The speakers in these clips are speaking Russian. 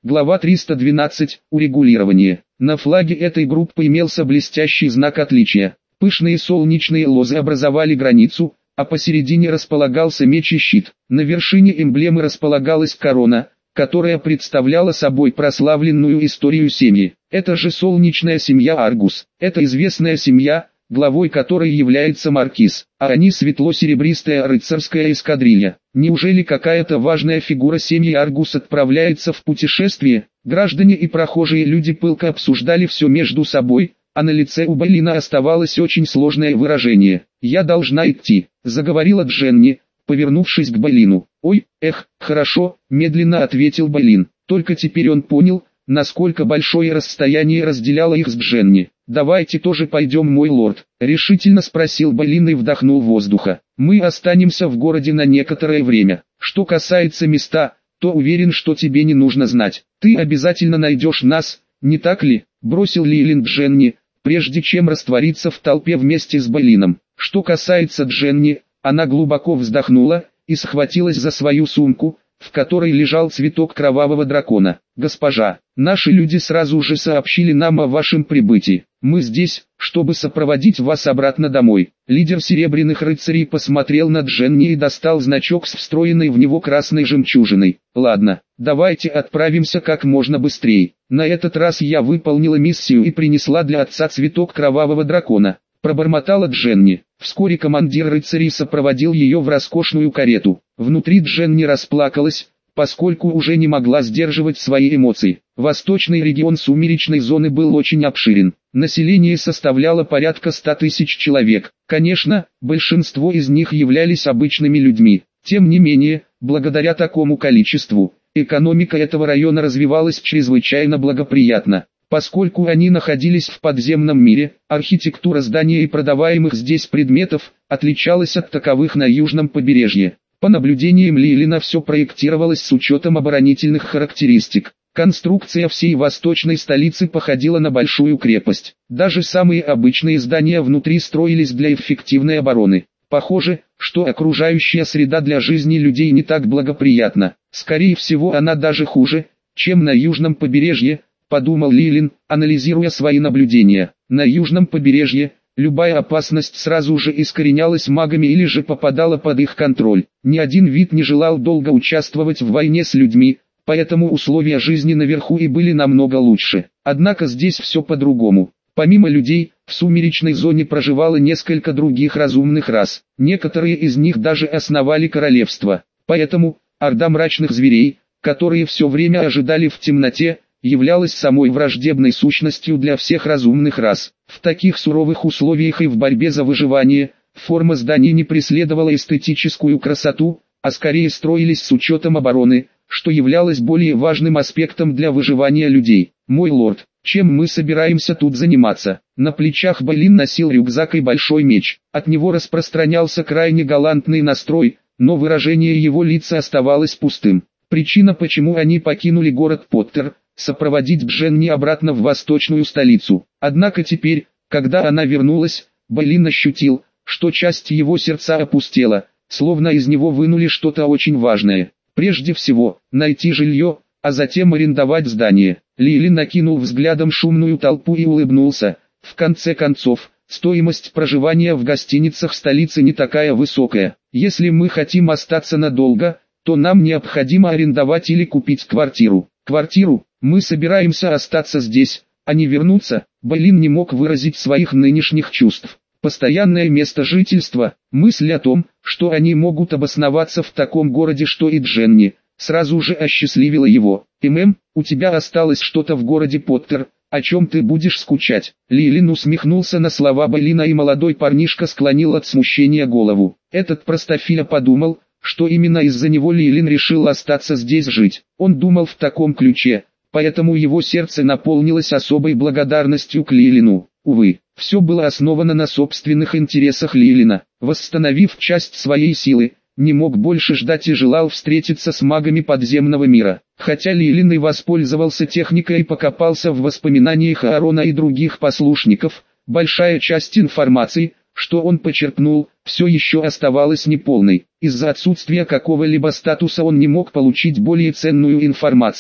Глава 312. Урегулирование. На флаге этой группы имелся блестящий знак отличия. Пышные солнечные лозы образовали границу, а посередине располагался меч и щит. На вершине эмблемы располагалась корона, которая представляла собой прославленную историю семьи. Это же солнечная семья Аргус. Это известная семья, главой которой является маркиз, а они светло-серебристая рыцарская эскадрилья. Неужели какая-то важная фигура семьи Аргус отправляется в путешествие? Граждане и прохожие люди пылко обсуждали все между собой, а на лице у Болина оставалось очень сложное выражение. «Я должна идти», — заговорила Дженни, повернувшись к Болину. «Ой, хорошо», — медленно ответил Болин. Только теперь он понял, насколько большое расстояние разделяло их с Дженни. «Давайте тоже пойдем, мой лорд», — решительно спросил Болин и вдохнул воздуха. «Мы останемся в городе на некоторое время. Что касается места, то уверен, что тебе не нужно знать. Ты обязательно найдешь нас, не так ли?» — бросил Лилин Дженни, прежде чем раствориться в толпе вместе с Болином. Что касается Дженни, она глубоко вздохнула и схватилась за свою сумку, в которой лежал цветок кровавого дракона. «Госпожа, наши люди сразу же сообщили нам о вашем прибытии. Мы здесь, чтобы сопроводить вас обратно домой». Лидер Серебряных рыцарей посмотрел на Дженни и достал значок с встроенной в него красной жемчужиной. «Ладно, давайте отправимся как можно быстрее. На этот раз я выполнила миссию и принесла для отца цветок кровавого дракона», — пробормотала Дженни. Вскоре командир рыцарей сопроводил ее в роскошную карету. Внутри Дженни расплакалась, поскольку уже не могла сдерживать свои эмоции. Восточный регион сумеречной зоны был очень обширен. Население составляло порядка 100 тысяч человек. Конечно, большинство из них являлись обычными людьми. Тем не менее, благодаря такому количеству, экономика этого района развивалась чрезвычайно благоприятно. Поскольку они находились в подземном мире, архитектура зданий и продаваемых здесь предметов отличалась от таковых на южном побережье. По наблюдениям Лилина все проектировалось с учетом оборонительных характеристик. Конструкция всей восточной столицы походила на большую крепость. Даже самые обычные здания внутри строились для эффективной обороны. Похоже, что окружающая среда для жизни людей не так благоприятна. Скорее всего, она даже хуже, чем на южном побережье, подумал Лилин, анализируя свои наблюдения. На южном побережье любая опасность сразу же искоренялась магами или же попадала под их контроль. Ни один вид не желал долго участвовать в войне с людьми, поэтому условия жизни наверху и были намного лучше. Однако здесь все по-другому. Помимо людей, в сумеречной зоне проживало несколько других разумных рас. Некоторые из них даже основали королевство. Поэтому орда мрачных зверей, которые все время ожидали в темноте, являлась самой враждебной сущностью для всех разумных рас. В таких суровых условиях и в борьбе за выживание, форма зданий не преследовала эстетическую красоту, а скорее строились с учетом обороны, что являлось более важным аспектом для выживания людей. «Мой лорд, чем мы собираемся тут заниматься?» На плечах Болин носил рюкзак и большой меч. От него распространялся крайне галантный настрой, но выражение его лица оставалось пустым. Причина, почему они покинули город Поттер — сопроводить Дженни обратно в восточную столицу. Однако теперь, когда она вернулась, Болин ощутил, что часть его сердца опустела, словно из него вынули что-то очень важное. Прежде всего, найти жилье, а затем арендовать здание. Лилин накинул взглядом шумную толпу и улыбнулся. В конце концов, стоимость проживания в гостиницах столицы не такая высокая. Если мы хотим остаться надолго, то нам необходимо арендовать или купить квартиру. Квартиру? Мы собираемся остаться здесь, а не вернуться. Болин не мог выразить своих нынешних чувств. Постоянное место жительства, мысль о том, что они могут обосноваться в таком городе, что и Дженни, сразу же осчастливила его. У тебя осталось что-то в городе Поттер, о чем ты будешь скучать?» Лилин усмехнулся на слова Болина, и молодой парнишка склонил от смущения голову. Этот простофиля подумал, что именно из-за него Лилин решил остаться здесь жить. Он думал в таком ключе, поэтому его сердце наполнилось особой благодарностью к Лилину. Увы, все было основано на собственных интересах Лилина. Восстановив часть своей силы, не мог больше ждать и желал встретиться с магами подземного мира. Хотя Лилин и воспользовался техникой и покопался в воспоминаниях Аарона и других послушников, большая часть информации, что он почерпнул, все еще оставалась неполной. Из-за отсутствия какого-либо статуса он не мог получить более ценную информацию.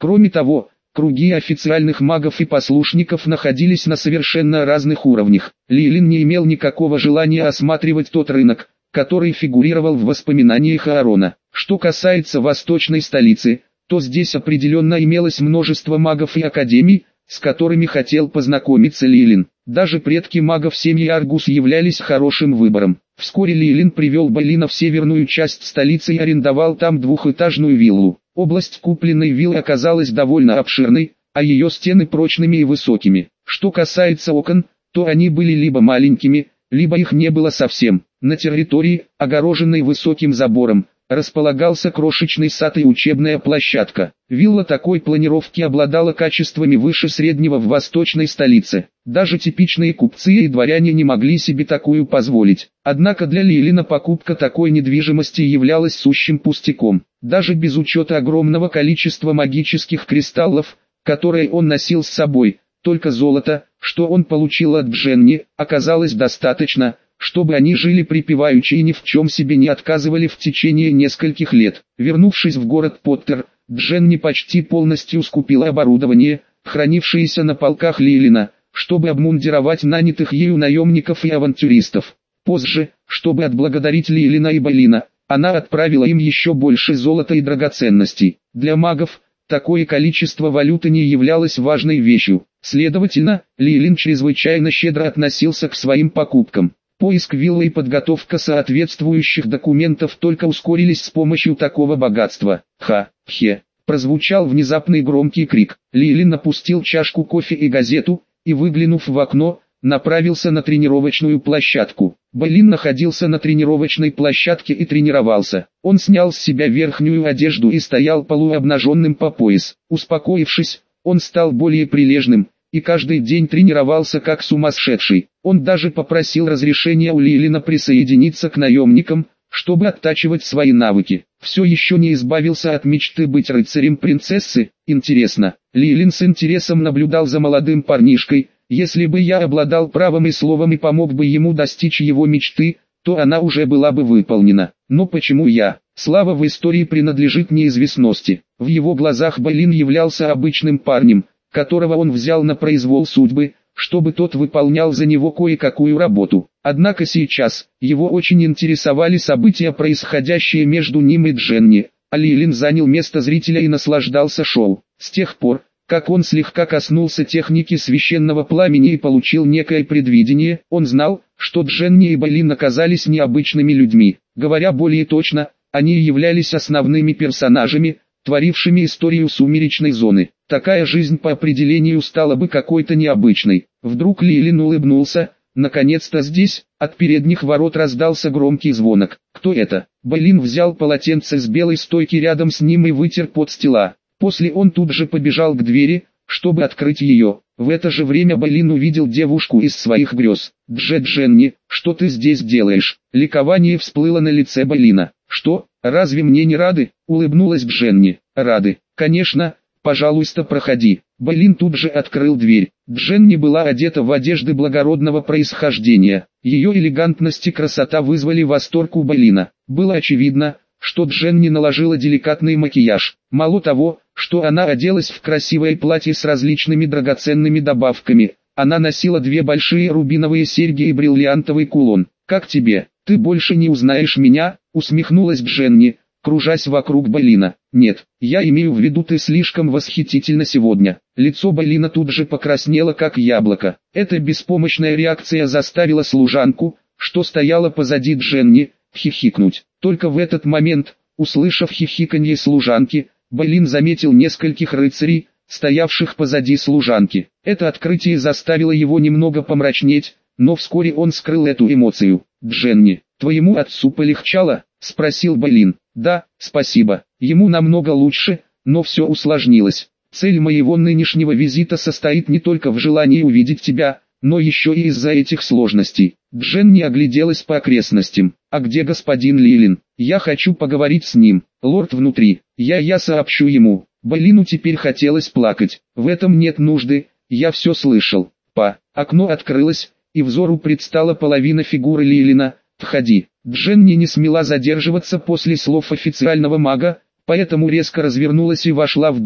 Кроме того, круги официальных магов и послушников находились на совершенно разных уровнях. Лилин не имел никакого желания осматривать тот рынок, который фигурировал в воспоминаниях Аарона. Что касается восточной столицы, то здесь определенно имелось множество магов и академий, с которыми хотел познакомиться Лилин. Даже предки магов семьи Аргус являлись хорошим выбором. Вскоре Лилин привел Балина в северную часть столицы и арендовал там двухэтажную виллу. Область купленной виллы оказалась довольно обширной, а ее стены прочными и высокими. Что касается окон, то они были либо маленькими, либо их не было совсем. На территории, огороженной высоким забором, располагался крошечный сад и учебная площадка. Вилла такой планировки обладала качествами выше среднего в восточной столице. Даже типичные купцы и дворяне не могли себе такую позволить. Однако для Лилина покупка такой недвижимости являлась сущим пустяком. Даже без учета огромного количества магических кристаллов, которые он носил с собой, только золото, что он получил от Дженни, оказалось достаточно, чтобы они жили припеваючи и ни в чем себе не отказывали в течение нескольких лет. Вернувшись в город Поттер, Дженни почти полностью скупила оборудование, хранившееся на полках Лилина, чтобы обмундировать нанятых ею наемников и авантюристов. Позже, чтобы отблагодарить Лилина и Балина, она отправила им еще больше золота и драгоценностей. Для магов, такое количество валюты не являлось важной вещью. Следовательно, Лилин чрезвычайно щедро относился к своим покупкам. Поиск виллы и подготовка соответствующих документов только ускорились с помощью такого богатства. «Ха-хе!» прозвучал внезапный громкий крик. Лилин опустил чашку кофе и газету, и, выглянув в окно, направился на тренировочную площадку. Балин находился на тренировочной площадке и тренировался. Он снял с себя верхнюю одежду и стоял полуобнаженным по пояс. Успокоившись, он стал более прилежным, и каждый день тренировался как сумасшедший. Он даже попросил разрешения у Лилина присоединиться к наемникам, чтобы оттачивать свои навыки. Все еще не избавился от мечты быть рыцарем принцессы. Интересно, Лилин с интересом наблюдал за молодым парнишкой. Если бы я обладал правом и словом и помог бы ему достичь его мечты, то она уже была бы выполнена. Но почему я? Слава в истории принадлежит неизвестности. В его глазах Балин являлся обычным парнем, которого он взял на произвол судьбы, чтобы тот выполнял за него кое-какую работу. Однако сейчас, его очень интересовали события, происходящие между ним и Дженни, а Лилин занял место зрителя и наслаждался шоу. С тех пор, как он слегка коснулся техники священного пламени и получил некое предвидение, он знал, что Дженни и Балин оказались необычными людьми. Говоря более точно, они являлись основными персонажами, творившими историю сумеречной зоны. Такая жизнь по определению стала бы какой-то необычной. Вдруг Лилин улыбнулся. Наконец-то здесь, от передних ворот раздался громкий звонок. Кто это? Балин взял полотенце с белой стойки рядом с ним и вытер пот с тела. После он тут же побежал к двери, чтобы открыть ее. В это же время Балин увидел девушку из своих грез. «Дженни, что ты здесь делаешь?» Ликование всплыло на лице Балина. «Что, разве мне не рады?» — улыбнулась Дженни. «Рады, конечно, пожалуйста, проходи». Балин тут же открыл дверь. Дженни была одета в одежды благородного происхождения. Ее элегантность и красота вызвали восторг у Балина. Было очевидно, что Дженни наложила деликатный макияж. Мало того, что она оделась в красивое платье с различными драгоценными добавками, она носила две большие рубиновые серьги и бриллиантовый кулон. «Как тебе? Ты больше не узнаешь меня?» — усмехнулась Дженни, кружась вокруг Балина. «Нет, я имею в виду, ты слишком восхитительна сегодня». Лицо Балина тут же покраснело как яблоко. Эта беспомощная реакция заставила служанку, что стояла позади Дженни, хихикнуть. Только в этот момент, услышав хихиканье служанки, Балин заметил нескольких рыцарей, стоявших позади служанки. Это открытие заставило его немного помрачнеть, но вскоре он скрыл эту эмоцию. «Дженни, твоему отцу полегчало?» — спросил Балин. «Да, спасибо. Ему намного лучше, но все усложнилось. Цель моего нынешнего визита состоит не только в желании увидеть тебя, но еще и из-за этих сложностей». Дженни огляделась по окрестностям. «А где господин Лилин? Я хочу поговорить с ним. Лорд внутри. Я сообщу ему». Балину теперь хотелось плакать. «В этом нет нужды, я все слышал». Окно открылось, и взору предстала половина фигуры Лилина. «Входи». Дженни не смела задерживаться после слов официального мага, поэтому резко развернулась и вошла в дом,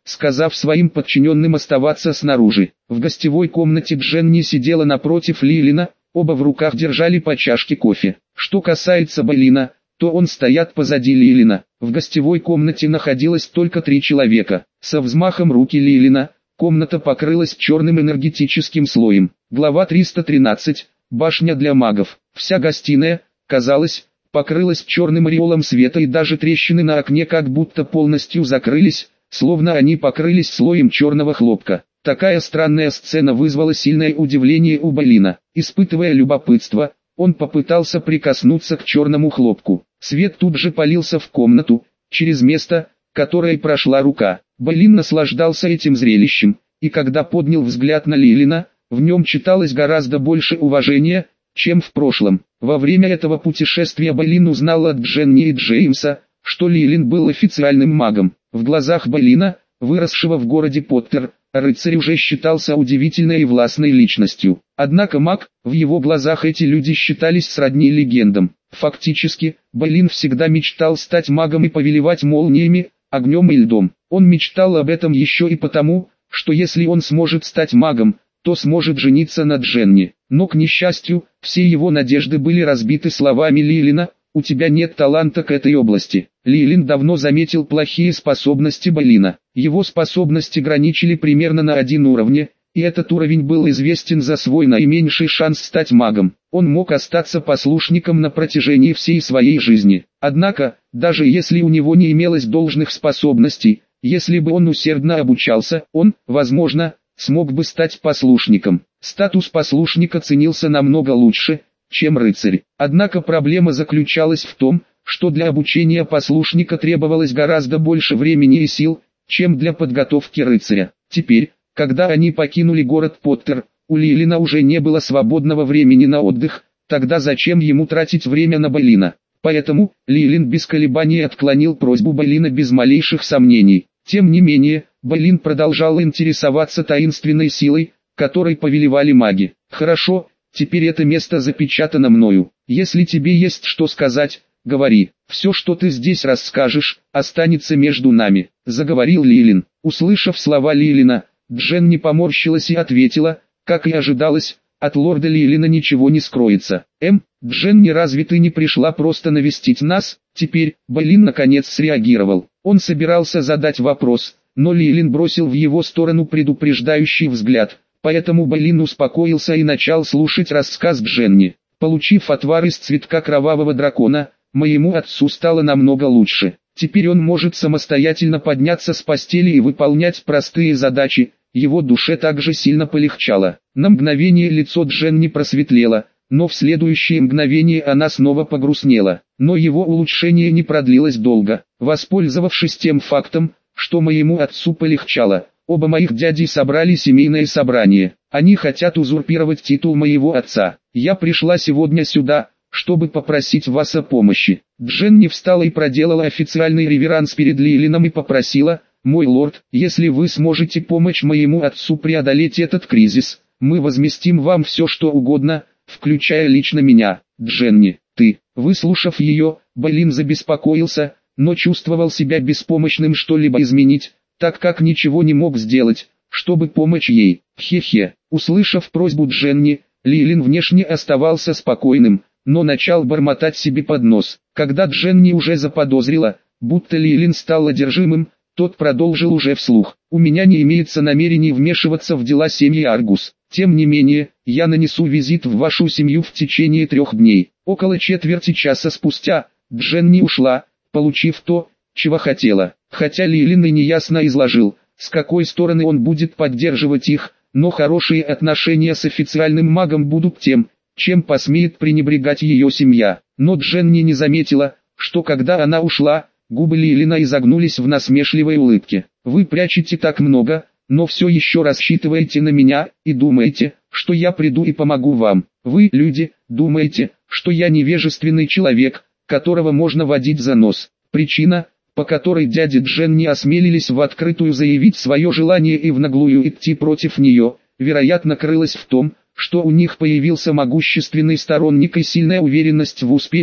сказав своим подчиненным оставаться снаружи. В гостевой комнате Дженни сидела напротив Лилина, оба в руках держали по чашке кофе. Что касается Бэлина, то он стоят позади Лилина. В гостевой комнате находилось только 3 человека. Со взмахом руки Лилина, комната покрылась черным энергетическим слоем. Глава 313. Башня для магов. Вся гостиная, казалось, покрылась черным ореолом света, и даже трещины на окне как будто полностью закрылись, словно они покрылись слоем черного хлопка. Такая странная сцена вызвала сильное удивление у Бэлина. Испытывая любопытство, он попытался прикоснуться к черному хлопку. Свет тут же полился в комнату, через место, которое прошла рука. Бэлин наслаждался этим зрелищем, и когда поднял взгляд на Лилина, в нем читалось гораздо больше уважения, чем в прошлом. Во время этого путешествия Бэлин узнал от Дженни и Джеймса, что Лилин был официальным магом. В глазах Бэлина, выросшего в городе Поттер, рыцарь уже считался удивительной и властной личностью. Однако маг, в его глазах эти люди считались сродни легендам. Фактически, Бэлин всегда мечтал стать магом и повелевать молниями, огнем и льдом. Он мечтал об этом еще и потому, что если он сможет стать магом, то сможет жениться на Дженни. Но, к несчастью, все его надежды были разбиты словами Лилина: «У тебя нет таланта к этой области». Лилин давно заметил плохие способности Бэлина. Его способности граничили примерно на 1 уровне, и этот уровень был известен за свой наименьший шанс стать магом. Он мог остаться послушником на протяжении всей своей жизни. Однако, даже если у него не имелось должных способностей, если бы он усердно обучался, он, возможно, смог бы стать послушником. Статус послушника ценился намного лучше, чем рыцарь. Однако проблема заключалась в том, что для обучения послушника требовалось гораздо больше времени и сил, чем для подготовки рыцаря. Теперь, когда они покинули город Поттер, у Лилина уже не было свободного времени на отдых, тогда зачем ему тратить время на Бэлина? Поэтому, Лилин без колебаний отклонил просьбу Бэлина без малейших сомнений. Тем не менее, Бэлин продолжал интересоваться таинственной силой, которой повелевали маги. «Хорошо, теперь это место запечатано мною. Если тебе есть что сказать, говори. Все, что ты здесь расскажешь, останется между нами», — заговорил Лилин. Услышав слова Лилина, Дженни поморщилась и ответила: «Как и ожидалось, от лорда Лилина ничего не скроется». Дженни, разве ты не пришла просто навестить нас?» Теперь Бэлин наконец среагировал. Он собирался задать вопрос, но Лилин бросил в его сторону предупреждающий взгляд, поэтому Бэлин успокоился и начал слушать рассказ Дженни. «Получив отвар из цветка кровавого дракона, моему отцу стало намного лучше. Теперь он может самостоятельно подняться с постели и выполнять простые задачи, его душе также сильно полегчало». На мгновение лицо Дженни просветлело, но в следующее мгновение она снова погрустнела. Но его улучшение не продлилось долго. Воспользовавшись тем фактом, что моему отцу полегчало, оба моих дяди собрали семейное собрание. Они хотят узурпировать титул моего отца. Я пришла сегодня сюда, чтобы попросить вас о помощи». Дженни встала и проделала официальный реверанс перед Лилином и попросила: «Мой лорд, если вы сможете помочь моему отцу преодолеть этот кризис, мы возместим вам все что угодно, включая лично меня». «Дженни, ты...» Выслушав ее, Бэлин забеспокоился, но чувствовал себя беспомощным что-либо изменить, так как ничего не мог сделать, чтобы помочь ей. Хе-хе. Услышав просьбу Дженни, Лилин внешне оставался спокойным, но начал бормотать себе под нос. Когда Дженни уже заподозрила, будто Лилин стал одержимым, тот продолжил уже вслух: «У меня не имеется намерений вмешиваться в дела семьи Аргус. Тем не менее, я нанесу визит в вашу семью в течение 3 дней». Около четверти часа спустя, Дженни ушла, получив то, чего хотела. Хотя Лилин и неясно изложил, с какой стороны он будет поддерживать их, но хорошие отношения с официальным магом будут тем, чем посмеет пренебрегать ее семья. Но Дженни не заметила, что когда она ушла, губы Лилина изогнулись в насмешливой улыбке. «Вы прячете так много, но все еще рассчитываете на меня, и думаете, что я приду и помогу вам. Вы, люди, думаете, что я невежественный человек, которого можно водить за нос». Причина, по которой дяди Дженни осмелились в открытую заявить свое желание и в наглую идти против нее, вероятно, крылась в том, что у них появился могущественный сторонник и сильная уверенность в успехе,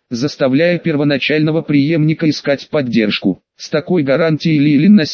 заставляя первоначального преемника искать поддержку. С такой гарантией Лилин на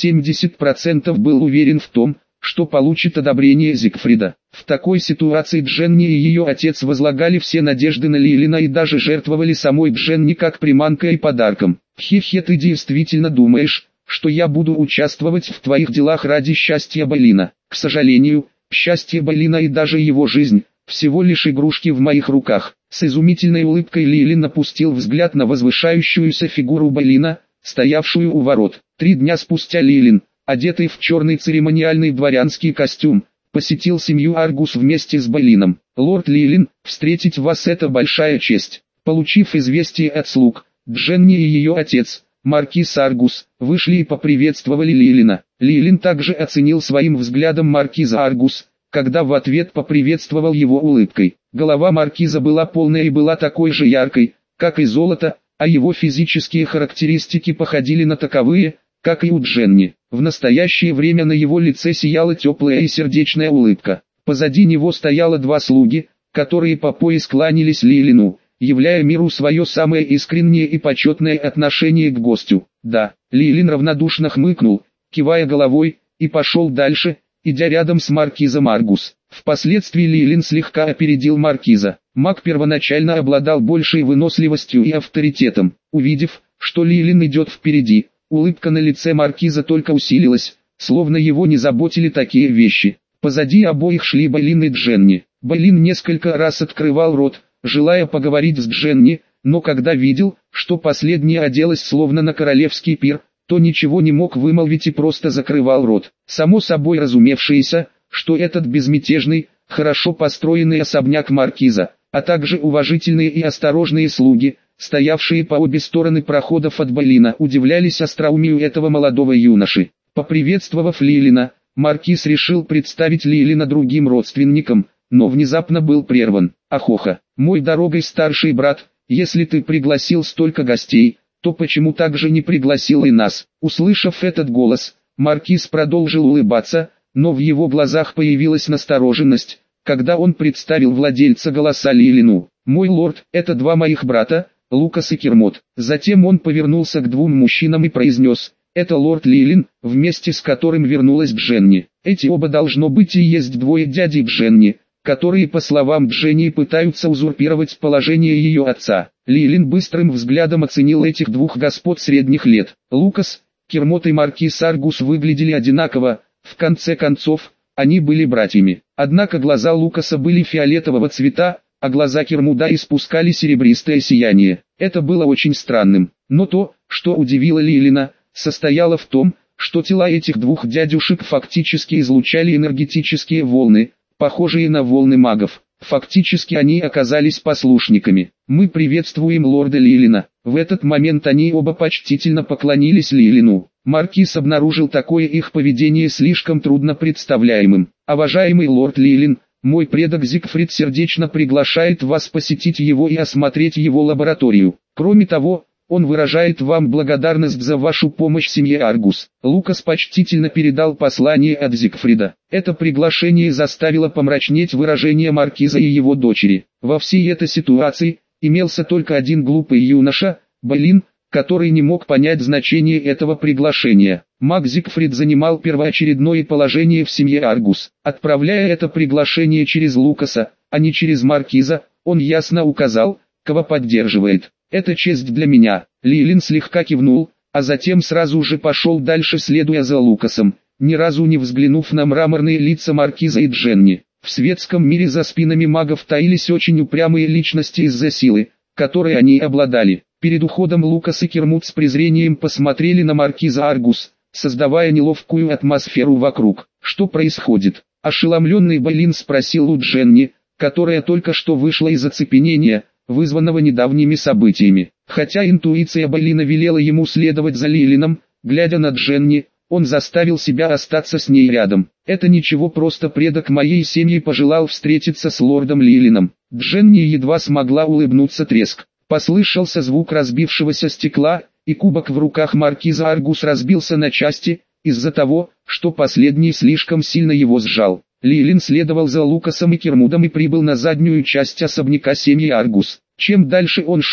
70% был уверен в том, что получит одобрение Зигфрида. В такой ситуации Дженни и ее отец возлагали все надежды на Лилина и даже жертвовали самой Дженни как приманкой и подарком. «Хе-хе, ты действительно думаешь, что я буду участвовать в твоих делах ради счастья Бэлина? К сожалению, счастье Бэлина и даже его жизнь – всего лишь игрушки в моих руках». С изумительной улыбкой Лилин опустил взгляд на возвышающуюся фигуру Бэлина, стоявшую у ворот. 3 дня спустя Лилин, одетый в черный церемониальный дворянский костюм, посетил семью Аргус вместе с Бэлином. «Лорд Лилин, встретить вас – это большая честь». Получив известие от слуг, Дженни и ее отец, маркиз Аргус, вышли и поприветствовали Лилина. Лилин также оценил своим взглядом маркиза Аргус, когда в ответ поприветствовал его улыбкой. Голова маркиза была полная и была такой же яркой, как и золото, а его физические характеристики походили на таковые, как и у Дженни. В настоящее время на его лице сияла теплая и сердечная улыбка. Позади него стояло 2 слуги, которые по пояс кланялись Лилину, являя миру свое самое искреннее и почетное отношение к гостю. «Да», Лилин равнодушно хмыкнул, кивая головой, и пошел дальше, идя рядом с маркизом Аргус. Впоследствии Лилин слегка опередил маркиза. Маг первоначально обладал большей выносливостью и авторитетом. Увидев, что Лилин идет впереди, улыбка на лице маркиза только усилилась, словно его не заботили такие вещи. Позади обоих шли Бэлин и Дженни. Бэлин несколько раз открывал рот, желая поговорить с Дженни, но когда видел, что последняя оделась словно на королевский пир, то ничего не мог вымолвить и просто закрывал рот. Само собой разумевшееся, что этот безмятежный, хорошо построенный особняк маркиза, а также уважительные и осторожные слуги, стоявшие по обе стороны проходов от Бэлина, удивлялись остроумию этого молодого юноши. Поприветствовав Лилина, маркиз решил представить Лилина другим родственникам, но внезапно был прерван. «Ахоха, мой дорогой старший брат, если ты пригласил столько гостей, то почему также не пригласил и нас?» Услышав этот голос, маркиз продолжил улыбаться, но в его глазах появилась настороженность, когда он представил владельца голоса Лилину. «Мой лорд, это 2 моих брата, Лукас и Кермот». Затем он повернулся к 2 мужчинам и произнес: «Это лорд Лилин, вместе с которым вернулась Дженни. Эти оба должно быть и есть 2 дядей Дженни, которые, по словам Дженни, пытаются узурпировать положение ее отца». Лилин быстрым взглядом оценил этих 2 господ средних лет. Лукас, Кермот и маркиз Аргус выглядели одинаково, в конце концов, они были братьями. Однако глаза Лукаса были фиолетового цвета, а глаза Кермуда испускали серебристое сияние. Это было очень странным. Но то, что удивило Лилина, состояло в том, что тела этих 2 дядюшек фактически излучали энергетические волны, похожие на волны магов. Фактически они оказались послушниками. «Мы приветствуем лорда Лилина». В этот момент они оба почтительно поклонились Лилину. Маркиз обнаружил такое их поведение слишком трудно представляемым. «Уважаемый лорд Лилин, мой предок Зигфрид сердечно приглашает вас посетить его и осмотреть его лабораторию. Кроме того, он выражает вам благодарность за вашу помощь семье Аргус». Лукас почтительно передал послание от Зигфрида. Это приглашение заставило помрачнеть выражение маркиза и его дочери. Во всей этой ситуации имелся только один глупый юноша, Бэлин, который не мог понять значение этого приглашения. Маг Зигфрид занимал первоочередное положение в семье Аргус. Отправляя это приглашение через Лукаса, а не через маркиза, он ясно указал, кого поддерживает. «Это честь для меня». Лилин слегка кивнул, а затем сразу же пошел дальше, следуя за Лукасом, ни разу не взглянув на мраморные лица маркиза и Дженни. В светском мире за спинами магов таились очень упрямые личности из-за силы, которой они обладали. Перед уходом Лукас и Кермут с презрением посмотрели на маркиза Аргус, создавая неловкую атмосферу вокруг. «Что происходит?» Ошеломленный Бэлин спросил у Дженни, которая только что вышла из оцепенения, вызванного недавними событиями. Хотя интуиция Бэлина велела ему следовать за Лилином, глядя на Дженни, он заставил себя остаться с ней рядом. «Это ничего, просто предок моей семьи пожелал встретиться с лордом Лилином». Дженни едва смогла улыбнуться. Треск. Послышался звук разбившегося стекла, и кубок в руках маркиза Аргус разбился на части, из-за того, что последний слишком сильно его сжал. Лилин следовал за Лукасом и Кермудом и прибыл на заднюю часть особняка семьи Аргус. Чем дальше он шел,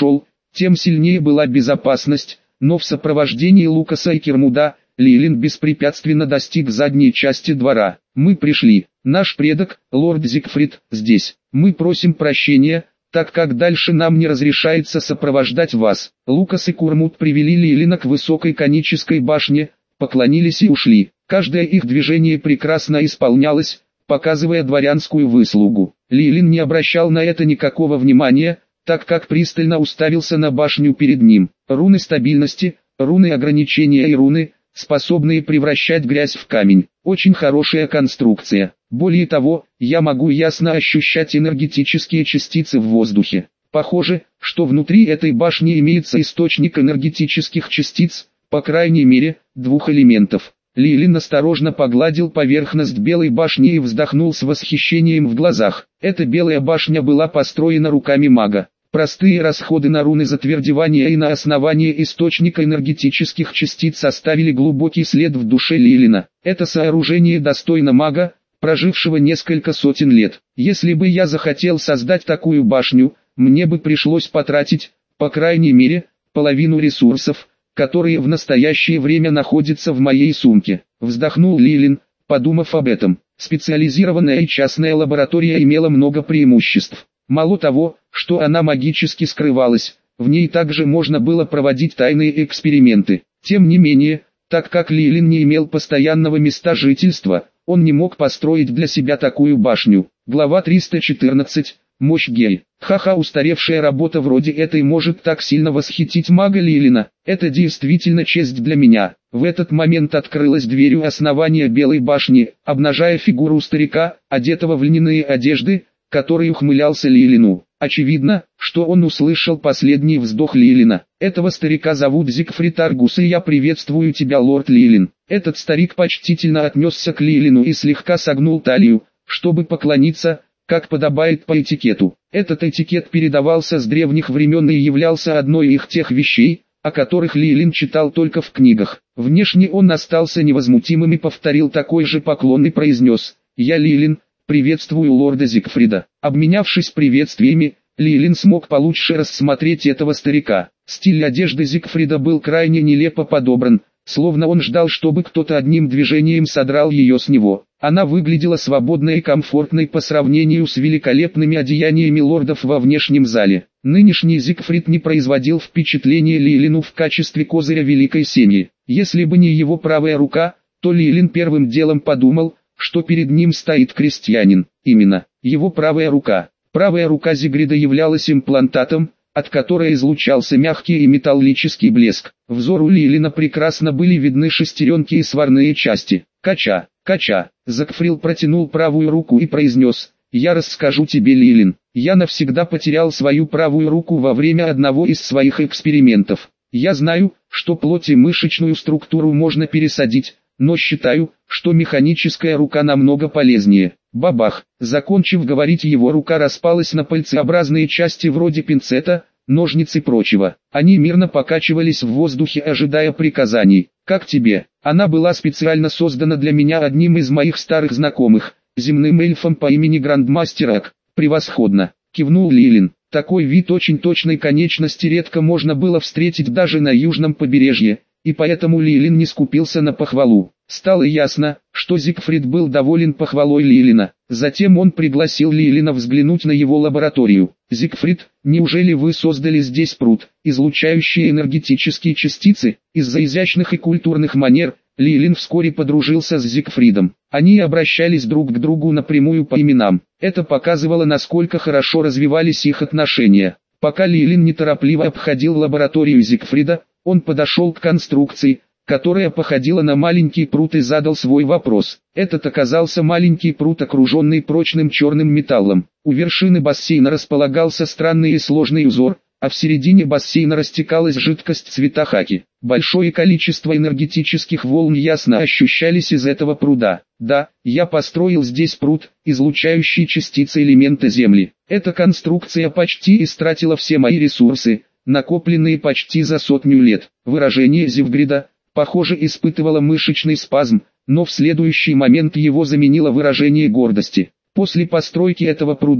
тем сильнее была безопасность, но в сопровождении Лукаса и Кермуда, Лилин беспрепятственно достиг задней части двора. «Мы пришли. Наш предок, лорд Зигфрид, здесь. Мы просим прощения, так как дальше нам не разрешается сопровождать вас». Лукас и Курмуд привели Лилина к высокой конической башне, поклонились и ушли. Каждое их движение прекрасно исполнялось, показывая дворянскую выслугу. Лилин не обращал на это никакого внимания, так как пристально уставился на башню перед ним. Руны стабильности, руны ограничения и руны, способные превращать грязь в камень. Очень хорошая конструкция. Более того, я могу ясно ощущать энергетические частицы в воздухе. Похоже, что внутри этой башни имеется источник энергетических частиц, по крайней мере, двух элементов. Лилин осторожно погладил поверхность белой башни и вздохнул с восхищением в глазах. Эта белая башня была построена руками мага. Простые расходы на руны затвердевания и на основание источника энергетических частиц оставили глубокий след в душе Лилина. Это сооружение достойно мага, прожившего несколько сотен лет. Если бы я захотел создать такую башню, мне бы пришлось потратить, по крайней мере, половину ресурсов, которые в настоящее время находятся в моей сумке. Вздохнул Лилин, подумав об этом. Специализированная и частная лаборатория имела много преимуществ. Мало того, что она магически скрывалась, в ней также можно было проводить тайные эксперименты. Тем не менее, так как Лилин не имел постоянного места жительства, он не мог построить для себя такую башню. Глава 314. Мощь Гей. Ха-ха, устаревшая работа вроде этой может так сильно восхитить мага Лилина. Это действительно честь для меня. В этот момент открылась дверь у основания белой башни, обнажая фигуру старика, одетого в льняные одежды, который ухмылялся Лилину. Очевидно, что он услышал последний вздох Лилина. «Этого старика зовут Зигфрид Аргус, и я приветствую тебя, лорд Лилин». Этот старик почтительно отнесся к Лилину и слегка согнул талию, чтобы поклониться, как подобает по этикету. Этот этикет передавался с древних времен и являлся одной из тех вещей, о которых Лилин читал только в книгах. Внешне он остался невозмутимым и повторил такой же поклон и произнес: «Я Лилин, приветствую лорда Зигфрида». Обменявшись приветствиями, Лилин смог получше рассмотреть этого старика. Стиль одежды Зигфрида был крайне нелепо подобран, словно он ждал, чтобы кто-то одним движением содрал ее с него. Она выглядела свободной и комфортной по сравнению с великолепными одеяниями лордов во внешнем зале. Нынешний Зигфрид не производил впечатления Лилину в качестве козыря великой семьи. Если бы не его правая рука, то Лилин первым делом подумал, что перед ним стоит крестьянин. Именно, его правая рука. Правая рука Зигфрида являлась имплантатом, от которой излучался мягкий и металлический блеск. Взору Лилина прекрасно были видны шестеренки и сварные части. «Кача, кача!» Зигфрид протянул правую руку и произнес: «Я расскажу тебе, Лилин. Я навсегда потерял свою правую руку во время одного из своих экспериментов. Я знаю, что плоть и мышечную структуру можно пересадить, но считаю, что механическая рука намного полезнее». Бабах! Закончив говорить, его рука распалась на пальцеобразные части вроде пинцета, ножниц и прочего. Они мирно покачивались в воздухе, ожидая приказаний. «Как тебе?» Она была специально создана для меня одним из моих старых знакомых, земным эльфом по имени Грандмастер Ак. «Превосходно!» — кивнул Лилин. Такой вид очень точной конечности редко можно было встретить даже на южном побережье, и поэтому Лилин не скупился на похвалу. Стало ясно, что Зигфрид был доволен похвалой Лилина. Затем он пригласил Лилина взглянуть на его лабораторию. «Зигфрид, неужели вы создали здесь пруд, излучающий энергетические частицы?» Из-за изящных и культурных манер, Лилин вскоре подружился с Зигфридом. Они обращались друг к другу напрямую по именам. Это показывало, насколько хорошо развивались их отношения. Пока Лилин неторопливо обходил лабораторию Зигфрида, он подошел к конструкции, которая походила на маленький пруд, и задал свой вопрос. Этот оказался маленький пруд, окруженный прочным черным металлом. У вершины бассейна располагался странный и сложный узор, а в середине бассейна растекалась жидкость цвета хаки. Большое количество энергетических волн ясно ощущались из этого пруда. «Да, я построил здесь пруд, излучающий частицы элемента Земли. Эта конструкция почти истратила все мои ресурсы, накопленные почти за 100 лет». Выражение Зигфрида, похоже, испытывало мышечный спазм, но в следующий момент его заменило выражение гордости. После постройки этого пруда,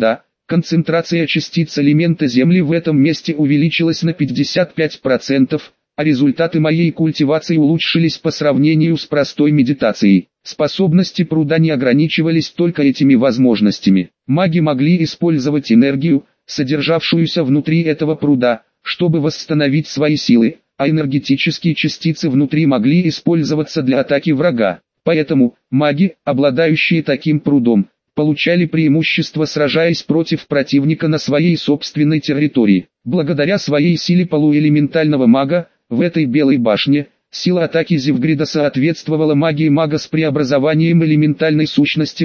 Концентрация частиц элемента Земли в этом месте увеличилась на 55%, а результаты моей культивации улучшились по сравнению с простой медитацией. Способности пруда не ограничивались только этими возможностями. Маги могли использовать энергию, содержавшуюся внутри этого пруда, чтобы восстановить свои силы, а энергетические частицы внутри могли использоваться для атаки врага. Поэтому, маги, обладающие таким прудом, получали преимущество, сражаясь против противника на своей собственной территории. Благодаря своей силе полуэлементального мага, в этой белой башне, сила атаки Зевгрида соответствовала магии мага с преобразованием элементальной сущности в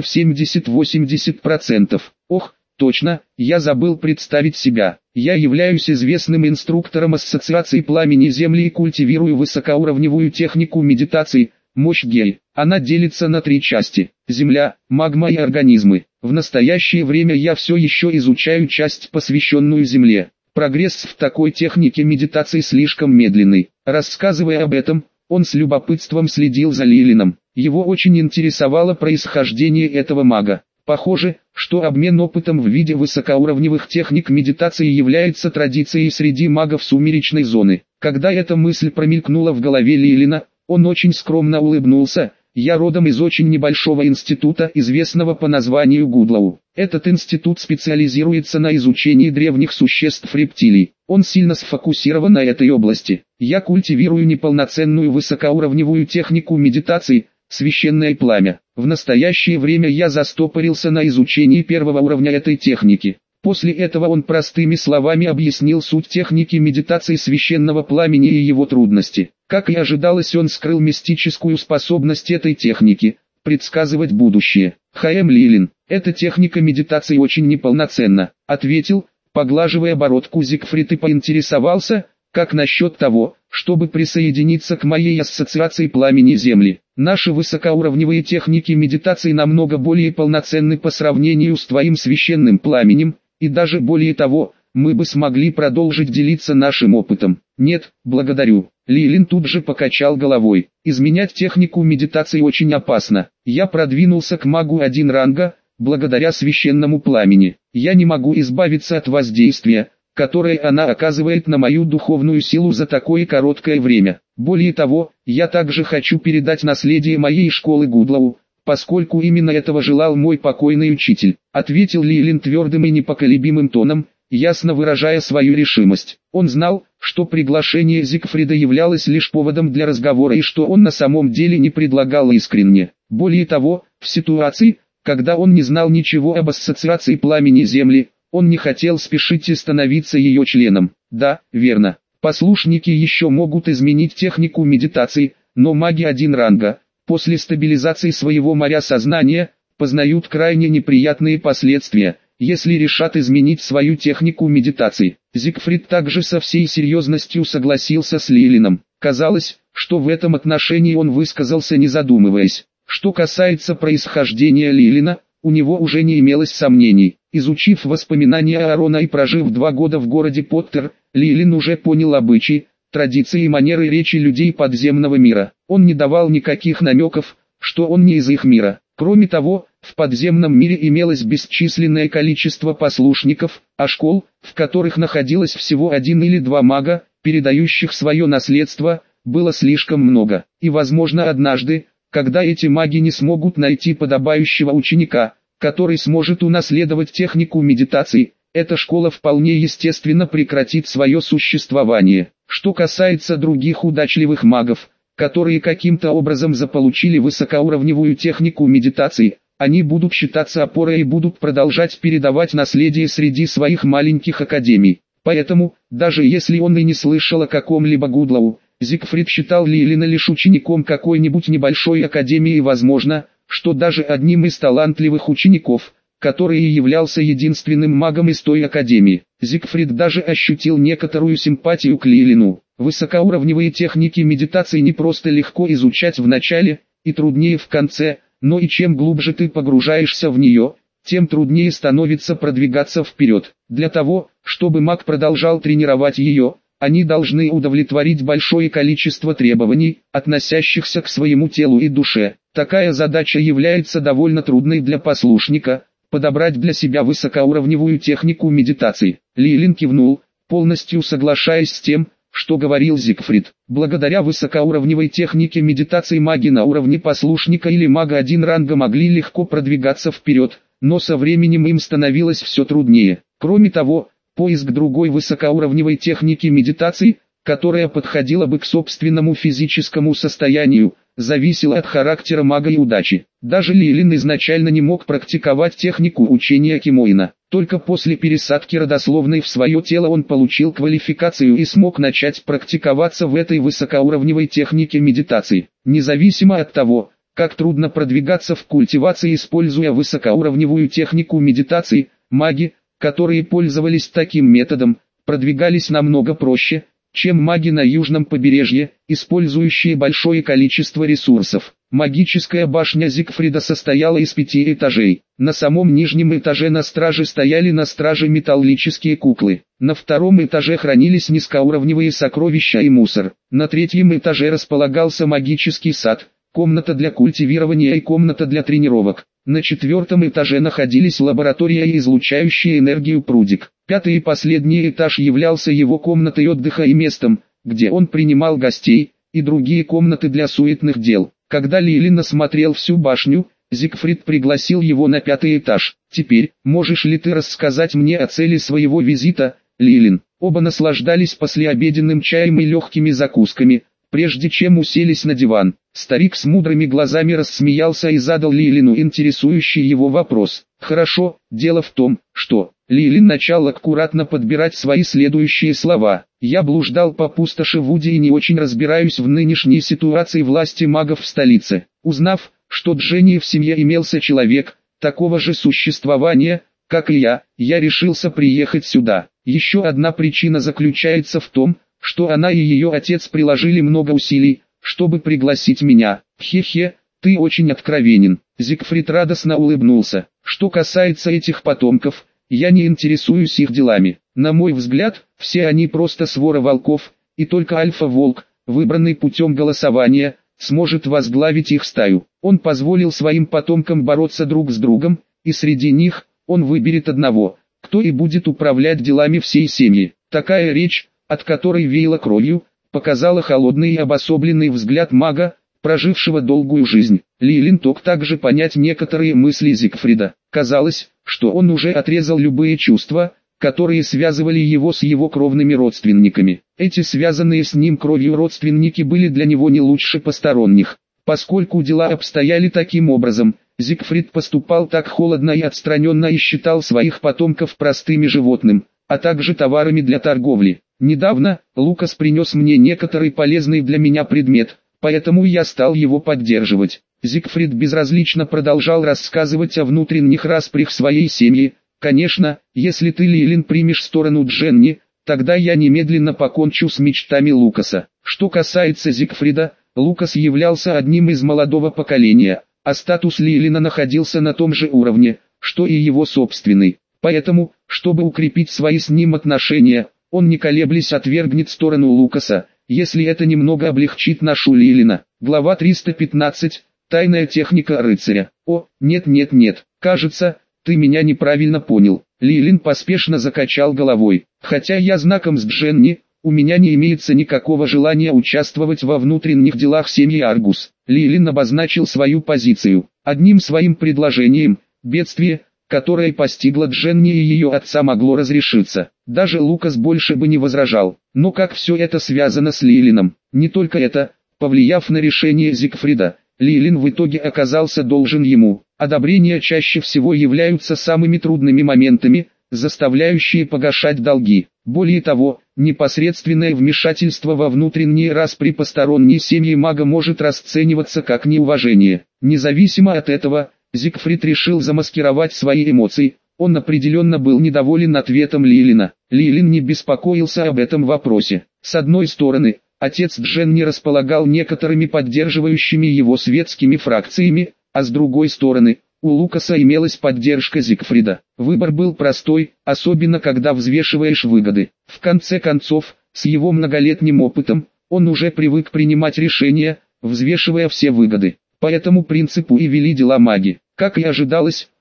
70-80%. Ох, точно, я забыл представить себя. Я являюсь известным инструктором Ассоциации Пламени Земли и культивирую высокоуровневую технику медитации, мощь Гей. Она делится на 3 части: земля, магма и организмы. В настоящее время я все еще изучаю часть, посвященную земле. Прогресс в такой технике медитации слишком медленный. Рассказывая об этом, он с любопытством следил за Лилином. Его очень интересовало происхождение этого мага. Похоже, что обмен опытом в виде высокоуровневых техник медитации является традицией среди магов сумеречной зоны. Когда эта мысль промелькнула в голове Лилина, он очень скромно улыбнулся. Я родом из очень небольшого института, известного по названию Гудлоу. Этот институт специализируется на изучении древних существ рептилий. Он сильно сфокусирован на этой области. Я культивирую неполноценную высокоуровневую технику медитации, священное пламя. В настоящее время я застопорился на изучении первого уровня этой техники. После этого он простыми словами объяснил суть техники медитации священного пламени и его трудности. Как и ожидалось, он скрыл мистическую способность этой техники – предсказывать будущее. Х.М. Лилин: «Эта техника медитации очень неполноценна», – ответил, поглаживая бородку Зигфрид, и поинтересовался, как насчет того, чтобы присоединиться к моей ассоциации Пламени Земли. Наши высокоуровневые техники медитации намного более полноценны по сравнению с твоим священным пламенем, и даже более того, мы бы смогли продолжить делиться нашим опытом. Нет, благодарю. Лилин тут же покачал головой. Изменять технику медитации очень опасно. Я продвинулся к магу 1 ранга, благодаря священному пламени. Я не могу избавиться от воздействия, которое она оказывает на мою духовную силу за такое короткое время. Более того, я также хочу передать наследие моей школы Гудлоу, поскольку именно этого желал мой покойный учитель, ответил Лилин твердым и непоколебимым тоном, ясно выражая свою решимость. Он знал, что приглашение Зигфрида являлось лишь поводом для разговора и что он на самом деле не предлагал искренне. Более того, в ситуации, когда он не знал ничего об ассоциации Пламени Земли, он не хотел спешить и становиться ее членом. Да, верно. Послушники еще могут изменить технику медитации, но маги 1 ранга, после стабилизации своего моря сознания, познают крайне неприятные последствия, если решат изменить свою технику медитации. Зигфрид также со всей серьезностью согласился с Лилином. Казалось, что в этом отношении он высказался не задумываясь. Что касается происхождения Лилина, у него уже не имелось сомнений. Изучив воспоминания Аарона и прожив 2 года в городе Поттер, Лилин уже понял обычаи, традиции и манеры речи людей подземного мира. Он не давал никаких намеков, что он не из их мира. Кроме того, в подземном мире имелось бесчисленное количество послушников, а школ, в которых находилось всего 1 или 2 мага, передающих свое наследство, было слишком много. И возможно однажды, когда эти маги не смогут найти подобающего ученика, который сможет унаследовать технику медитации, эта школа вполне естественно прекратит свое существование. Что касается других удачливых магов, которые каким-то образом заполучили высокоуровневую технику медитации, они будут считаться опорой и будут продолжать передавать наследие среди своих маленьких академий. Поэтому, даже если он и не слышал о каком-либо Гудлоу, Зигфрид считал Лилина лишь учеником какой-нибудь небольшой академии и возможно, что даже одним из талантливых учеников, который и являлся единственным магом из той академии. Зигфрид даже ощутил некоторую симпатию к Лилину. Высокоуровневые техники медитации не просто легко изучать в начале, и труднее в конце, но и чем глубже ты погружаешься в нее, тем труднее становится продвигаться вперед. Для того, чтобы маг продолжал тренировать ее, они должны удовлетворить большое количество требований, относящихся к своему телу и душе. Такая задача является довольно трудной для послушника, подобрать для себя высокоуровневую технику медитации. Лилин кивнул, полностью соглашаясь с тем, что говорил Зигфрид. Благодаря высокоуровневой технике медитации маги на уровне послушника или мага 1 ранга могли легко продвигаться вперед, но со временем им становилось все труднее. Кроме того, поиск другой высокоуровневой техники медитации, которая подходила бы к собственному физическому состоянию, зависела от характера мага и удачи. Даже Лилин изначально не мог практиковать технику учения Кимоина. Только после пересадки родословной в свое тело он получил квалификацию и смог начать практиковаться в этой высокоуровневой технике медитации. Независимо от того, как трудно продвигаться в культивации, используя высокоуровневую технику медитации, маги, которые пользовались таким методом, продвигались намного проще, чем маги на южном побережье, использующие большое количество ресурсов. Магическая башня Зигфрида состояла из 5 этажей. На самом нижнем этаже на страже стояли металлические куклы. На втором этаже хранились низкоуровневые сокровища и мусор. На третьем этаже располагался магический сад, комната для культивирования и комната для тренировок. На четвертом этаже находились лаборатория и излучающий энергию прудик. Пятый и последний этаж являлся его комнатой отдыха и местом, где он принимал гостей, и другие комнаты для суетных дел. Когда Лилин осмотрел всю башню, Зигфрид пригласил его на 5-й этаж. «Теперь, можешь ли ты рассказать мне о цели своего визита, Лилин?» Оба наслаждались послеобеденным чаем и легкими закусками, прежде чем уселись на диван. Старик с мудрыми глазами рассмеялся и задал Лилину интересующий его вопрос. «Хорошо, дело в том, что...» Лилин начал аккуратно подбирать свои следующие слова. «Я блуждал по пустоши Вуди и не очень разбираюсь в нынешней ситуации власти магов в столице. Узнав, что Дженни в семье имелся человек, такого же существования, как и я решился приехать сюда. Еще одна причина заключается в том, что она и ее отец приложили много усилий, чтобы пригласить меня. Хе-хе, ты очень откровенен». Зигфрид радостно улыбнулся. «Что касается этих потомков, я не интересуюсь их делами. На мой взгляд, все они просто свора волков, и только альфа-волк, выбранный путем голосования, сможет возглавить их стаю. Он позволил своим потомкам бороться друг с другом, и среди них, он выберет одного, кто и будет управлять делами всей семьи». Такая речь, от которой веяло кровью, показала холодный и обособленный взгляд мага, прожившего долгую жизнь. Лилин мог также понять некоторые мысли Зигфрида. Казалось, что он уже отрезал любые чувства, которые связывали его с его кровными родственниками. Эти связанные с ним кровью родственники были для него не лучше посторонних. Поскольку дела обстояли таким образом, Зигфрид поступал так холодно и отстраненно и считал своих потомков простыми животными, а также товарами для торговли. «Недавно, Лукас принес мне некоторый полезный для меня предмет, поэтому я стал его поддерживать». Зигфрид безразлично продолжал рассказывать о внутренних распрях своей семьи. «Конечно, если ты, Лилин, примешь сторону Дженни, тогда я немедленно покончу с мечтами Лукаса». Что касается Зигфрида, Лукас являлся одним из молодого поколения, а статус Лилина находился на том же уровне, что и его собственный. Поэтому, чтобы укрепить свои с ним отношения, он не колеблясь отвергнет сторону Лукаса, если это немного облегчит нашу Лилина. Глава 315. Тайная техника рыцаря. «О, нет, кажется, ты меня неправильно понял». Лилин поспешно закачал головой. «Хотя я знаком с Дженни, у меня не имеется никакого желания участвовать во внутренних делах семьи Аргус». Лилин обозначил свою позицию. Одним своим предложением, бедствие, которое постигло Дженни и ее отца, могло разрешиться. Даже Лукас больше бы не возражал. Но как все это связано с Лилином? Не только это, повлияв на решение Зигфрида, Лилин в итоге оказался должен ему. Одобрения чаще всего являются самыми трудными моментами, заставляющие погашать долги. Более того, непосредственное вмешательство во внутренние распри посторонней семьи мага может расцениваться как неуважение. Независимо от этого, Зигфрид решил замаскировать свои эмоции. Он определенно был недоволен ответом Лилина. Лилин не беспокоился об этом вопросе. С одной стороны, отец Дженни располагал некоторыми поддерживающими его светскими фракциями, а с другой стороны, у Лукаса имелась поддержка Зигфрида. Выбор был простой, особенно когда взвешиваешь выгоды. В конце концов, с его многолетним опытом, он уже привык принимать решения, взвешивая все выгоды. По этому принципу и вели дела маги. Как и ожидалось,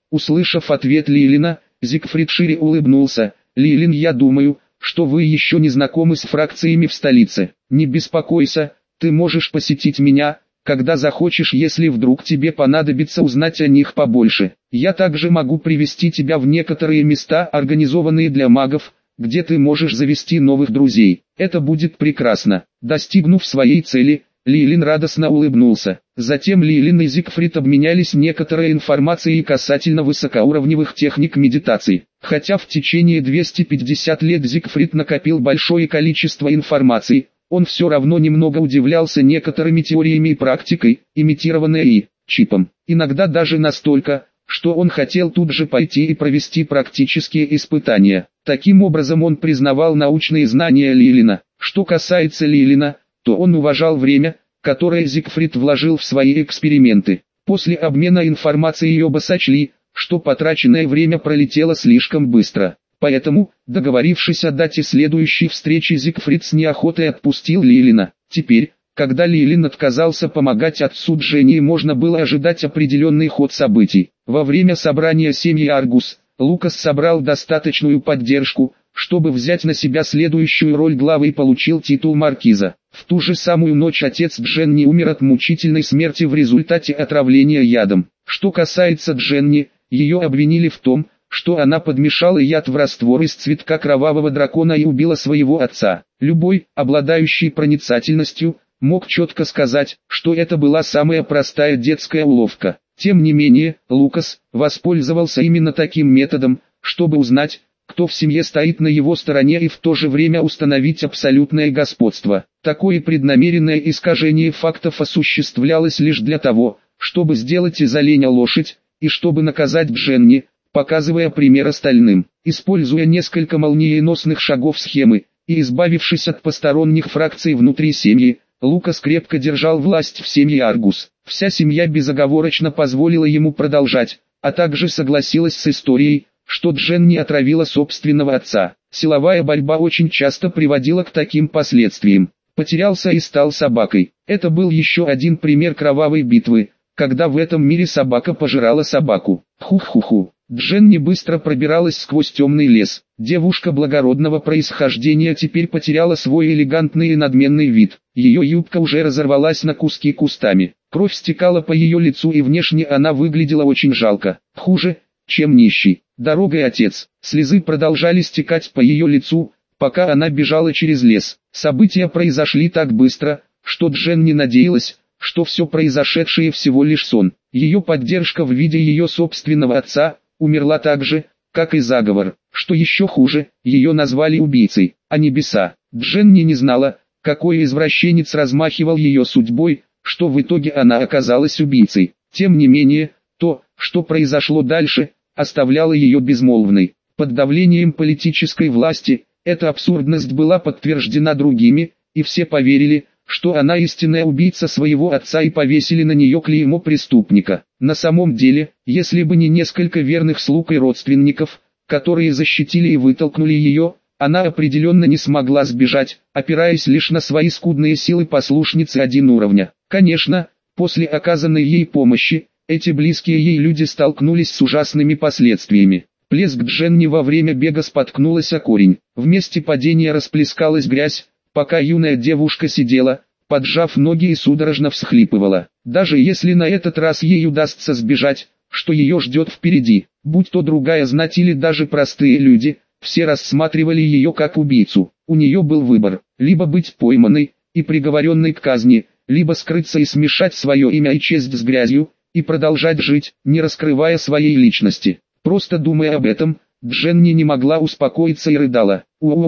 Услышав ответ Лилина, Зигфрид шире улыбнулся. «Лилин, я думаю, что вы еще не знакомы с фракциями в столице. Не беспокойся, ты можешь посетить меня, когда захочешь, если вдруг тебе понадобится узнать о них побольше. Я также могу привести тебя в некоторые места, организованные для магов, где ты можешь завести новых друзей. Это будет прекрасно». Достигнув своей цели, Лилин радостно улыбнулся. Затем Лилин и Зигфрид обменялись некоторой информацией касательно высокоуровневых техник медитации. Хотя в течение 250 лет Зигфрид накопил большое количество информации, он все равно немного удивлялся некоторыми теориями и практикой, имитированной и чипом. Иногда даже настолько, что он хотел тут же пойти и провести практические испытания. Таким образом он признавал научные знания Лилина. Что касается Лилина, то он уважал время, которое Зигфрид вложил в свои эксперименты. После обмена информацией оба сочли, что потраченное время пролетело слишком быстро. Поэтому, договорившись о дате следующей встречи, Зигфрид с неохотой отпустил Лилина. Теперь, когда Лилин отказался помогать отцу Дженни, можно было ожидать определенный ход событий. Во время собрания семьи Аргус, Лукас собрал достаточную поддержку, чтобы взять на себя следующую роль главы и получил титул маркиза. В ту же самую ночь отец Дженни умер от мучительной смерти в результате отравления ядом. Что касается Дженни, ее обвинили в том, что она подмешала яд в раствор из цветка кровавого дракона и убила своего отца. Любой, обладающий проницательностью, мог четко сказать, что это была самая простая детская уловка. Тем не менее, Лукас воспользовался именно таким методом, чтобы узнать, кто в семье стоит на его стороне, и в то же время установить абсолютное господство. Такое преднамеренное искажение фактов осуществлялось лишь для того, чтобы сделать из оленя лошадь, и чтобы наказать Дженни, показывая пример остальным. Используя несколько молниеносных шагов схемы, и избавившись от посторонних фракций внутри семьи, Лукас крепко держал власть в семье Аргус. Вся семья безоговорочно позволила ему продолжать, а также согласилась с историей, что Дженни отравила собственного отца. Силовая борьба очень часто приводила к таким последствиям. Потерялся и стал собакой. Это был еще один пример кровавой битвы, когда в этом мире собака пожирала собаку. Хух-ху-ху. Дженни быстро пробиралась сквозь темный лес. Девушка благородного происхождения теперь потеряла свой элегантный и надменный вид. Ее юбка уже разорвалась на куски кустами. Кровь стекала по ее лицу, и внешне она выглядела очень жалко. Хуже, чем нищий. «Дорогой, отец!» Слезы продолжали стекать по ее лицу, пока она бежала через лес. События произошли так быстро, что Дженни надеялась, что все произошедшее всего лишь сон. Ее поддержка в виде ее собственного отца умерла так же, как и заговор. Что еще хуже, ее назвали убийцей, а небеса. Дженни не знала, какой извращенец размахивал ее судьбой, что в итоге она оказалась убийцей. Тем не менее, то, что произошло дальше, оставляло ее безмолвной. Под давлением политической власти, эта абсурдность была подтверждена другими, и все поверили, что она истинная убийца своего отца, и повесили на нее клеймо преступника. На самом деле, если бы не несколько верных слуг и родственников, которые защитили и вытолкнули ее, она определенно не смогла сбежать, опираясь лишь на свои скудные силы послушницы 1 уровня. Конечно, после оказанной ей помощи, эти близкие ей люди столкнулись с ужасными последствиями. Плеск Дженни во время бега споткнулась о корень. В месте падения расплескалась грязь, пока юная девушка сидела, поджав ноги, и судорожно всхлипывала. Даже если на этот раз ей удастся сбежать, что ее ждет впереди, будь то другая знать или даже простые люди, все рассматривали ее как убийцу. У нее был выбор: либо быть пойманной и приговоренной к казни, либо скрыться и смешать свое имя и честь с грязью, и продолжать жить, не раскрывая своей личности. Просто думая об этом, Дженни не могла успокоиться и рыдала.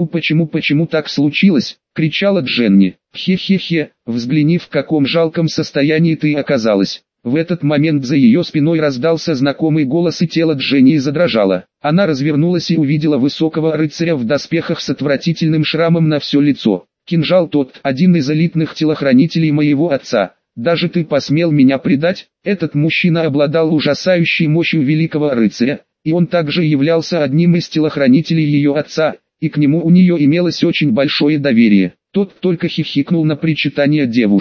Почему так случилось?» — кричала Дженни. «Хе-хе-хе, взгляни, в каком жалком состоянии ты оказалась». В этот момент за ее спиной раздался знакомый голос, и тело Дженни задрожало. Она развернулась и увидела высокого рыцаря в доспехах с отвратительным шрамом на все лицо. «Кинжал тот, один из элитных телохранителей моего отца. Даже ты посмел меня предать?» Этот мужчина обладал ужасающей мощью великого рыцаря, и он также являлся одним из телохранителей ее отца, и к нему у нее имелось очень большое доверие. Тот только хихикнул на причитание девушки.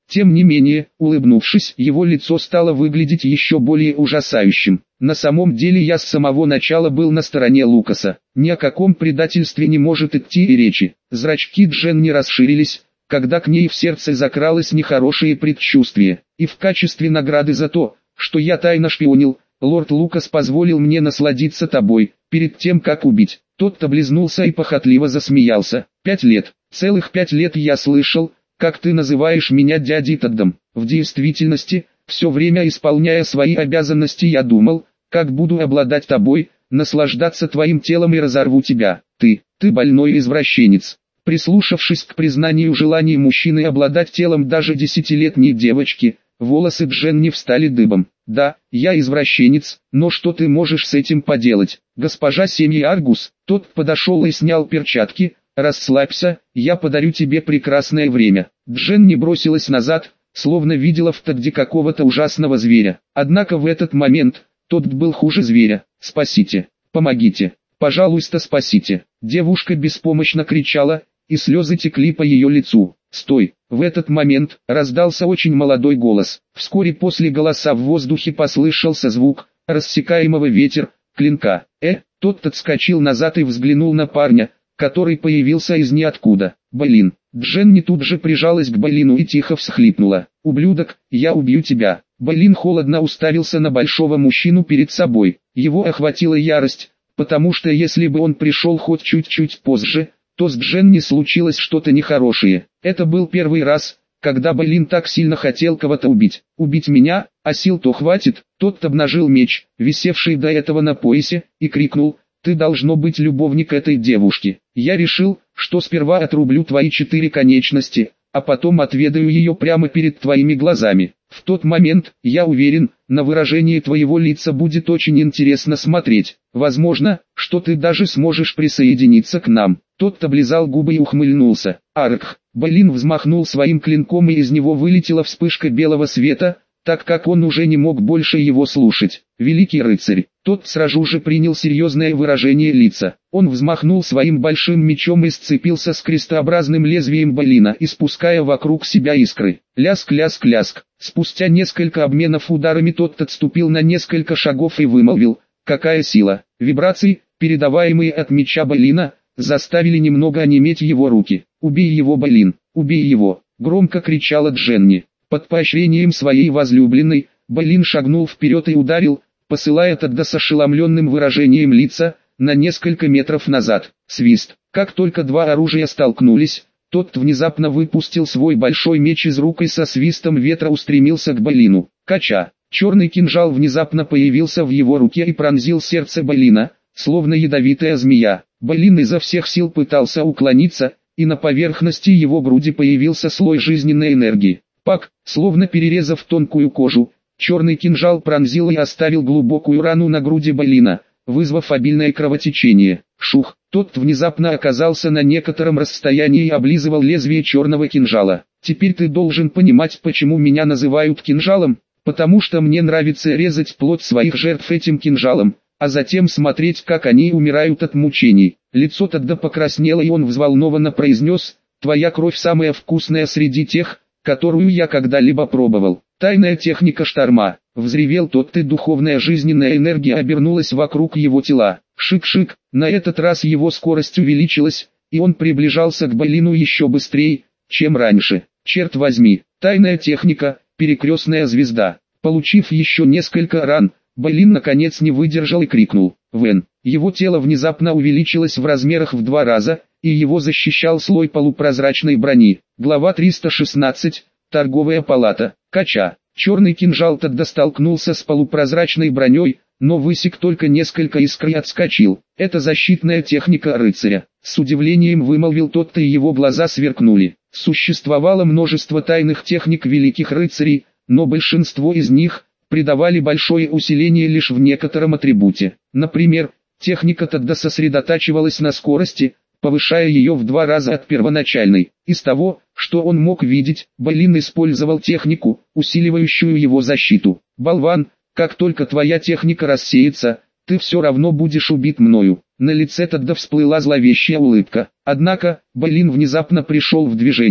Тем не менее, улыбнувшись, его лицо стало выглядеть еще более ужасающим. На самом деле я с самого начала был на стороне Лукаса. Ни о каком предательстве не может идти и речи. Зрачки Дженни расширились, когда к ней в сердце закралось нехорошее предчувствие. И в качестве награды за то, что я тайно шпионил, лорд Лукас позволил мне насладиться тобой, перед тем как убить. Тот облизнулся и похотливо засмеялся. 5 лет, целых 5 лет я слышал, как ты называешь меня дядей Теддом. В действительности, все время исполняя свои обязанности я думал, как буду обладать тобой, наслаждаться твоим телом и разорву тебя. Ты больной извращенец. Прислушавшись к признанию желания мужчины обладать телом даже 10-летней девочки, волосы Дженни встали дыбом. Да, я извращенец, но что ты можешь с этим поделать? Госпожа семьи Аргус, тот подошел и снял перчатки. Расслабься, я подарю тебе прекрасное время. Дженни бросилась назад, словно видела в Тедде какого-то ужасного зверя. Однако в этот момент, тот был хуже зверя. Спасите, помогите, пожалуйста, спасите. Девушка беспомощно кричала, и слезы текли по ее лицу. Стой! В этот момент раздался очень молодой голос. Вскоре после голоса в воздухе послышался звук, рассекаемого клинка. Тот отскочил назад и взглянул на парня, который появился из ниоткуда. Блин! Дженни тут же прижалась к Блину и тихо всхлипнула. «Ублюдок, я убью тебя!» Блин холодно уставился на большого мужчину перед собой. Его охватила ярость, потому что если бы он пришел хоть чуть-чуть позже, то с Дженни случилось что-то нехорошее. Это был первый раз, когда Блин так сильно хотел кого-то убить. «Убить меня, а сил-то хватит?» Тот обнажил меч, висевший до этого на поясе, и крикнул: «Ты должно быть любовник этой девушки. Я решил, что сперва отрублю твои 4 конечности, а потом отведаю ее прямо перед твоими глазами. В тот момент, я уверен, на выражение твоего лица будет очень интересно смотреть. Возможно, что ты даже сможешь присоединиться к нам». Тот облизал губы и ухмыльнулся. Арх! Блин взмахнул своим клинком, и из него вылетела вспышка белого света, так как он уже не мог больше его слушать. «Великий рыцарь!» Тот сразу же принял серьезное выражение лица. Он взмахнул своим большим мечом и сцепился с крестообразным лезвием Блина, испуская вокруг себя искры. Ляск-ляск-ляск. Спустя несколько обменов ударами тот отступил на несколько шагов и вымолвил: «Какая сила!» Вибрации, передаваемые от меча Блина, заставили немного онеметь его руки. «Убей его, Блин! Убей его!» — громко кричала Дженни. Под поощрением своей возлюбленной, Блин шагнул вперед и ударил, посылая Тедда с ошеломленным выражением лица, на несколько метров назад. Свист. Как только два оружия столкнулись, тот внезапно выпустил свой большой меч из рук и со свистом ветра устремился к Блину. Кача. Черный кинжал внезапно появился в его руке и пронзил сердце Блина, словно ядовитая змея. Блин изо всех сил пытался уклониться, и на поверхности его груди появился слой жизненной энергии. Пак, словно перерезав тонкую кожу, черный кинжал пронзил и оставил глубокую рану на груди Блина, вызвав обильное кровотечение. Шух! Тот внезапно оказался на некотором расстоянии и облизывал лезвие черного кинжала. «Теперь ты должен понимать, почему меня называют кинжалом, потому что мне нравится резать плоть своих жертв этим кинжалом, а затем смотреть, как они умирают от мучений». Лицо Тедда покраснело, и он взволнованно произнес: «Твоя кровь самая вкусная среди тех, которую я когда-либо пробовал». «Тайная техника шторма!» — взревел тот, и духовная жизненная энергия обернулась вокруг его тела. Шик-шик, на этот раз его скорость увеличилась, и он приближался к Блину еще быстрее, чем раньше. Черт возьми, тайная техника, перекрестная звезда. Получив еще несколько ран, Блин наконец не выдержал и крикнул: «Вен!». Его тело внезапно увеличилось в размерах в 2 раза, и его защищал слой полупрозрачной брони. Глава 316. Торговая палата. Кача. Черный кинжал тогда столкнулся с полупрозрачной броней, но высек только несколько искр и отскочил. «Это защитная техника рыцаря», — с удивлением вымолвил тот-то, и его глаза сверкнули. Существовало множество тайных техник великих рыцарей, но большинство из них придавали большое усиление лишь в некотором атрибуте. Например, техника тогда сосредотачивалась на скорости, повышая ее в 2 раза от первоначальной. Из того, что он мог видеть, Блин использовал технику, усиливающую его защиту. «Болван, как только твоя техника рассеется, ты все равно будешь убит мною». На лице тогда всплыла зловещая улыбка. Однако, Блин внезапно пришел в движение.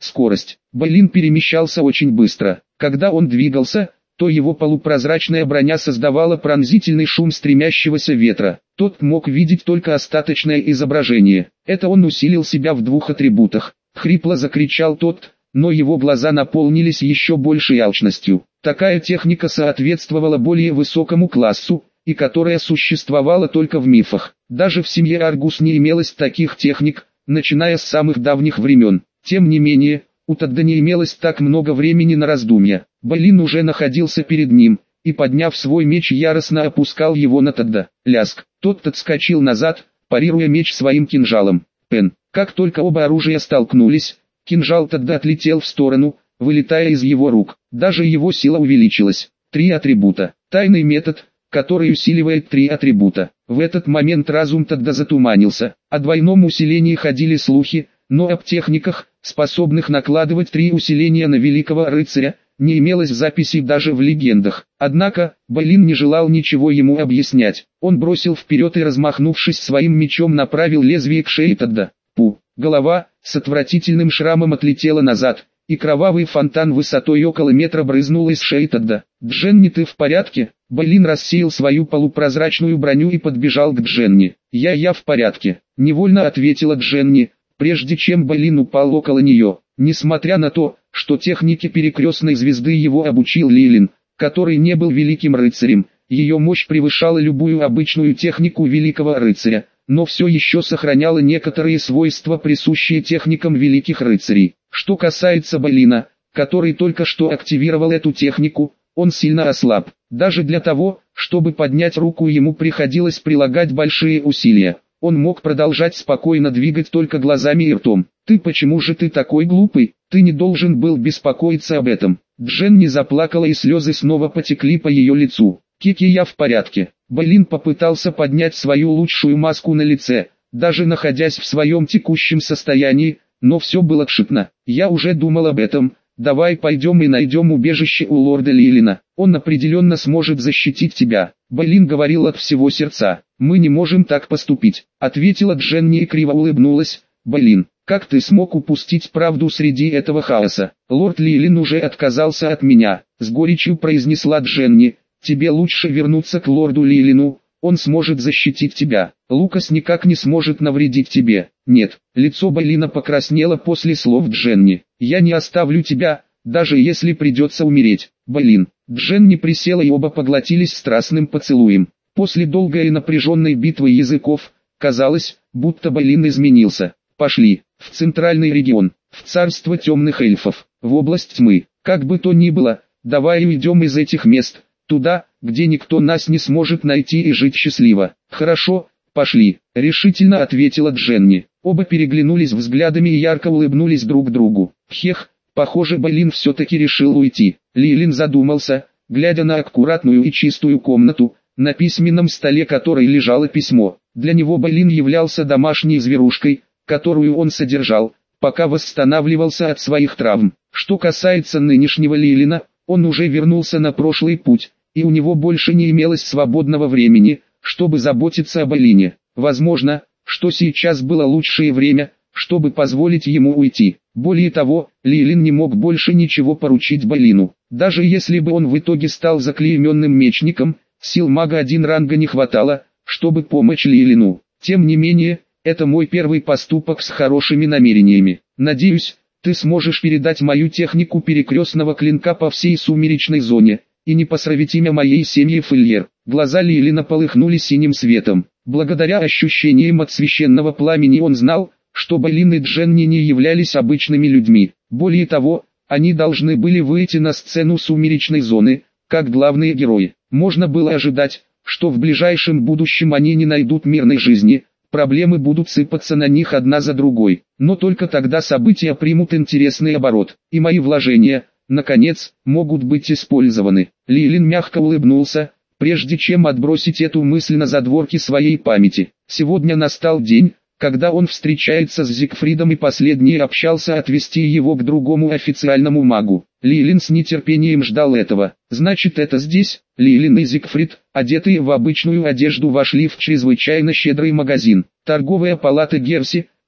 Скорость. Бэлин перемещался очень быстро. Когда он двигался, то его полупрозрачная броня создавала пронзительный шум стремящегося ветра. Тот мог видеть только остаточное изображение. Это он усилил себя в двух атрибутах. Хрипло закричал тот, но его глаза наполнились еще большей алчностью. Такая техника соответствовала более высокому классу, и которая существовала только в мифах. Даже в семье Аргус не имелось таких техник, начиная с самых давних времен. Тем не менее, у Тадда не имелось так много времени на раздумья. Бэлин уже находился перед ним, и подняв свой меч яростно опускал его на Тадда. Ляск. Тот отскочил назад, парируя меч своим кинжалом. Пен. Как только оба оружия столкнулись, кинжал Тадда отлетел в сторону, вылетая из его рук. Даже его сила увеличилась. 3 атрибута. Тайный метод, который усиливает 3 атрибута. В этот момент разум Тадда затуманился. О двойном усилении ходили слухи, но об техниках, способных накладывать 3 усиления на великого рыцаря, не имелось записей даже в легендах. Однако, Бэлин не желал ничего ему объяснять. Он бросил вперед и, размахнувшись своим мечом, направил лезвие к шее Тадда. Пу! Голова с отвратительным шрамом отлетела назад, и кровавый фонтан высотой около метра брызнул из шеи Тадда. «Дженни, ты в порядке?» Бэлин рассеял свою полупрозрачную броню и подбежал к Дженни. Я в порядке», — невольно ответила Дженни, прежде чем Бэлин упал около нее. Несмотря на то, что технике перекрестной звезды его обучил Лилин, который не был великим рыцарем, ее мощь превышала любую обычную технику великого рыцаря, но все еще сохраняла некоторые свойства, присущие техникам великих рыцарей. Что касается Бэлина, который только что активировал эту технику, он сильно ослаб. Даже для того, чтобы поднять руку, ему приходилось прилагать большие усилия. Он мог продолжать спокойно двигать только глазами и ртом. Почему же ты такой глупый? Ты не должен был беспокоиться об этом». Дженни заплакала, и слезы снова потекли по ее лицу. «Кики, я в порядке». Бэлин попытался поднять свою лучшую маску на лице, даже находясь в своем текущем состоянии, но все было тщетно. «Я уже думал об этом. Давай пойдем и найдем убежище у лорда Лилина. Он определенно сможет защитить тебя». Бэлин говорил от всего сердца. «Мы не можем так поступить», — ответила Дженни и криво улыбнулась. «Бэлин, как ты смог упустить правду среди этого хаоса? Лорд Лилин уже отказался от меня», — с горечью произнесла Дженни. «Тебе лучше вернуться к лорду Лилину, он сможет защитить тебя. Лукас никак не сможет навредить тебе». «Нет». Лицо Бэлина покраснело после слов Дженни. «Я не оставлю тебя, даже если придется умереть». «Бэлин». Дженни присела, и оба поглотились страстным поцелуем. После долгой и напряженной битвы языков, казалось, будто Бэлин изменился. «Пошли, в центральный регион, в царство темных эльфов, в область тьмы. Как бы то ни было, давай уйдем из этих мест, туда, где никто нас не сможет найти и жить счастливо». «Хорошо, пошли», — решительно ответила Дженни. Оба переглянулись взглядами и ярко улыбнулись друг другу. «Хех, похоже, Бэлин все-таки решил уйти». Лилин задумался, глядя на аккуратную и чистую комнату, на письменном столе которой лежало письмо. Для него Бэлин являлся домашней зверушкой, которую он содержал, пока восстанавливался от своих травм. Что касается нынешнего Лилина, он уже вернулся на прошлый путь, и у него больше не имелось свободного времени, чтобы заботиться о Бэлине. Возможно, что сейчас было лучшее время, чтобы позволить ему уйти. Более того, Лилин не мог больше ничего поручить Бэлину. Даже если бы он в итоге стал заклейменным мечником, сил мага 1 ранга не хватало, чтобы помочь Лилину. Тем не менее, это мой первый поступок с хорошими намерениями. Надеюсь, ты сможешь передать мою технику перекрестного клинка по всей сумеречной зоне, и не посрамить имя моей семьи Фельер. Глаза Лилина полыхнули синим светом. Благодаря ощущениям от священного пламени он знал, что Бэлин и Дженни не являлись обычными людьми. Более того, они должны были выйти на сцену сумеречной зоны, как главные герои. Можно было ожидать, что в ближайшем будущем они не найдут мирной жизни, проблемы будут сыпаться на них одна за другой. Но только тогда события примут интересный оборот, и мои вложения, наконец, могут быть использованы. Лилин мягко улыбнулся, прежде чем отбросить эту мысль на задворки своей памяти. Сегодня настал день, когда он встречается с Зигфридом, и последний общался отвести его к другому официальному магу. Лилин с нетерпением ждал этого. «Значит, это здесь?» Лилин и Зигфрид, одетые в обычную одежду, вошли в чрезвычайно щедрый магазин. «Торговая палата Герси», —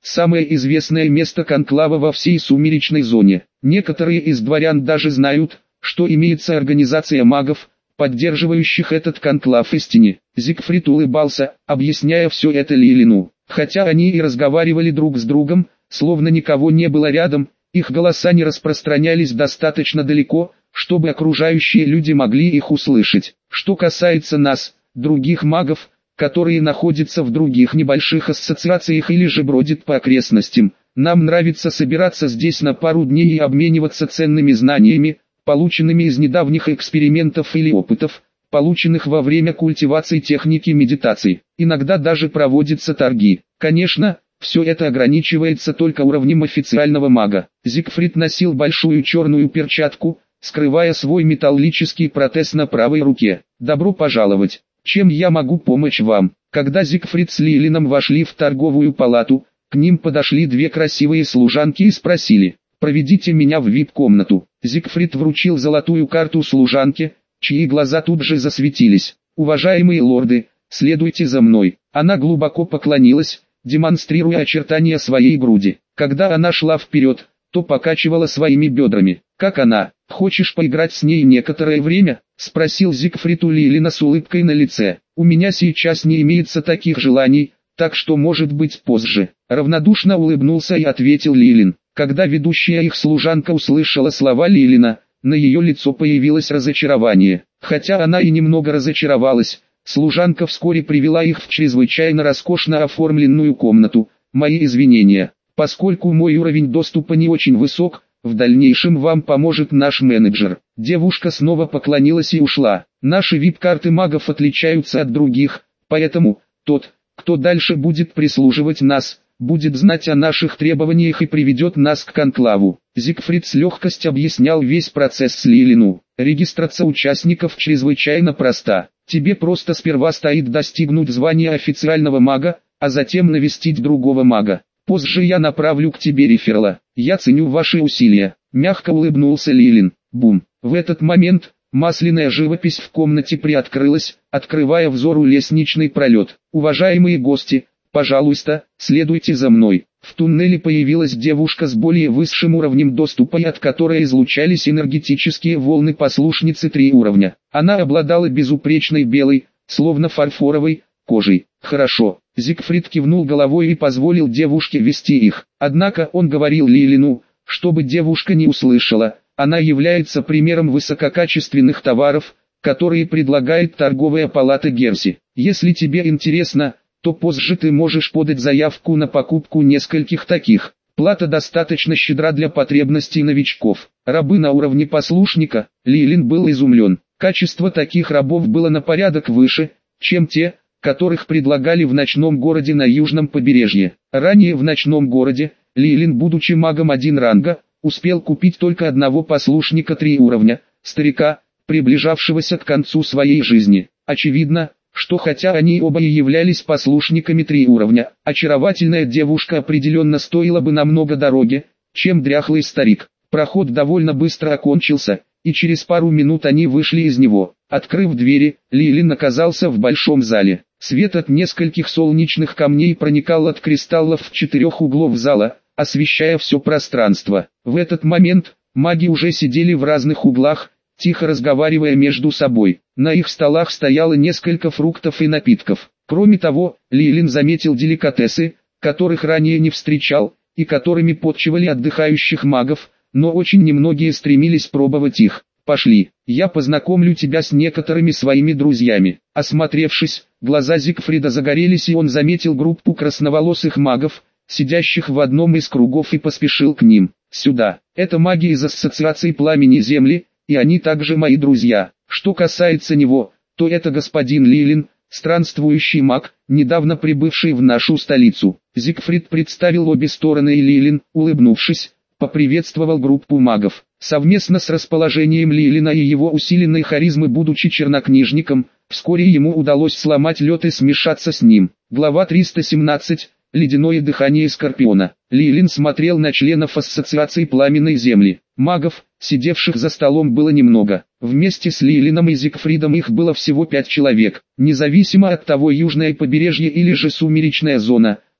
самое известное место конклава во всей сумеречной зоне. Некоторые из дворян даже знают, что имеется организация магов, поддерживающих этот конклав истине. Зигфрид улыбался, объясняя все это Лилину. Хотя они и разговаривали друг с другом, словно никого не было рядом, их голоса не распространялись достаточно далеко, чтобы окружающие люди могли их услышать. Что касается нас, других магов, которые находятся в других небольших ассоциациях или же бродят по окрестностям, нам нравится собираться здесь на пару дней и обмениваться ценными знаниями, полученными из недавних экспериментов или опытов, полученных во время культивации техники медитации. Иногда даже проводятся торги. Конечно, все это ограничивается только уровнем официального мага. Зигфрид носил большую черную перчатку, скрывая свой металлический протез на правой руке. «Добро пожаловать! Чем я могу помочь вам?» Когда Зигфрид с Лилином вошли в торговую палату, к ним подошли две красивые служанки и спросили: «Проведите меня в VIP-комнату». Зигфрид вручил золотую карту служанке, чьи глаза тут же засветились. «Уважаемые лорды, следуйте за мной». Она глубоко поклонилась, демонстрируя очертания своей груди. Когда она шла вперед, то покачивала своими бедрами. «Как она? Хочешь поиграть с ней некоторое время?» — спросил Зигфрид у Лилина с улыбкой на лице. «У меня сейчас не имеется таких желаний, так что может быть позже». Равнодушно улыбнулся и ответил Лилин. Когда ведущая их служанка услышала слова Лилина, на ее лицо появилось разочарование. Хотя она и немного разочаровалась, служанка вскоре привела их в чрезвычайно роскошно оформленную комнату. «Мои извинения, поскольку мой уровень доступа не очень высок, в дальнейшем вам поможет наш менеджер». Девушка снова поклонилась и ушла. «Наши VIP-карты магов отличаются от других, поэтому тот, кто дальше будет прислуживать нас, будет знать о наших требованиях и приведет нас к конклаву». Зигфрид с легкостью объяснял весь процесс Лилину. «Регистрация участников чрезвычайно проста. Тебе просто сперва стоит достигнуть звания официального мага, а затем навестить другого мага. Позже я направлю к тебе реферала. Я ценю ваши усилия». Мягко улыбнулся Лилин. Бум. В этот момент масляная живопись в комнате приоткрылась, открывая взору лестничный пролет. «Уважаемые гости, пожалуйста, следуйте за мной». В туннеле появилась девушка с более высшим уровнем доступа, от которой излучались энергетические волны послушницы 3 уровня. Она обладала безупречной белой, словно фарфоровой, кожей. «Хорошо». Зигфрид кивнул головой и позволил девушке вести их. Однако он говорил Лилину, чтобы девушка не услышала, она является примером высококачественных товаров, которые предлагает торговая палата Герси. Если тебе интересно, то позже ты можешь подать заявку на покупку нескольких таких. Плата достаточно щедра для потребностей новичков. Рабы на уровне послушника. Лилин был изумлен. Качество таких рабов было на порядок выше, чем те, которых предлагали в ночном городе на южном побережье. Ранее в ночном городе, Лилин, будучи магом 1 ранга, успел купить только одного послушника 3 уровня, старика, приближавшегося к концу своей жизни. Очевидно, что хотя они оба и являлись послушниками 3 уровня, очаровательная девушка определенно стоила бы намного дороже, чем дряхлый старик. Проход довольно быстро окончился, и через пару минут они вышли из него. Открыв двери, Лилин оказался в большом зале. Свет от нескольких солнечных камней проникал от кристаллов в 4 углов зала, освещая все пространство. В этот момент маги уже сидели в разных углах, тихо разговаривая между собой. На их столах стояло несколько фруктов и напитков. Кроме того, Лилин заметил деликатесы, которых ранее не встречал, и которыми подчивали отдыхающих магов, но очень немногие стремились пробовать их. «Пошли, я познакомлю тебя с некоторыми своими друзьями». Осмотревшись, глаза Зигфрида загорелись, и он заметил группу красноволосых магов, сидящих в одном из кругов, и поспешил к ним. «Сюда, это маги из Ассоциации Пламени Земли, и они также мои друзья. Что касается него, то это господин Лилин, странствующий маг, недавно прибывший в нашу столицу». Зигфрид представил обе стороны, и Лилин, улыбнувшись, поприветствовал группу магов. Совместно с расположением Лилина и его усиленной харизмы, будучи чернокнижником, вскоре ему удалось сломать лед и смешаться с ним. Глава 317. Ледяное дыхание Скорпиона. Лилин смотрел на членов Ассоциации Пламенной Земли. Магов, сидевших за столом, было немного. Вместе с Лилином и Зигфридом их было всего 5 человек. Независимо от того, южное побережье или же сумеречная зона,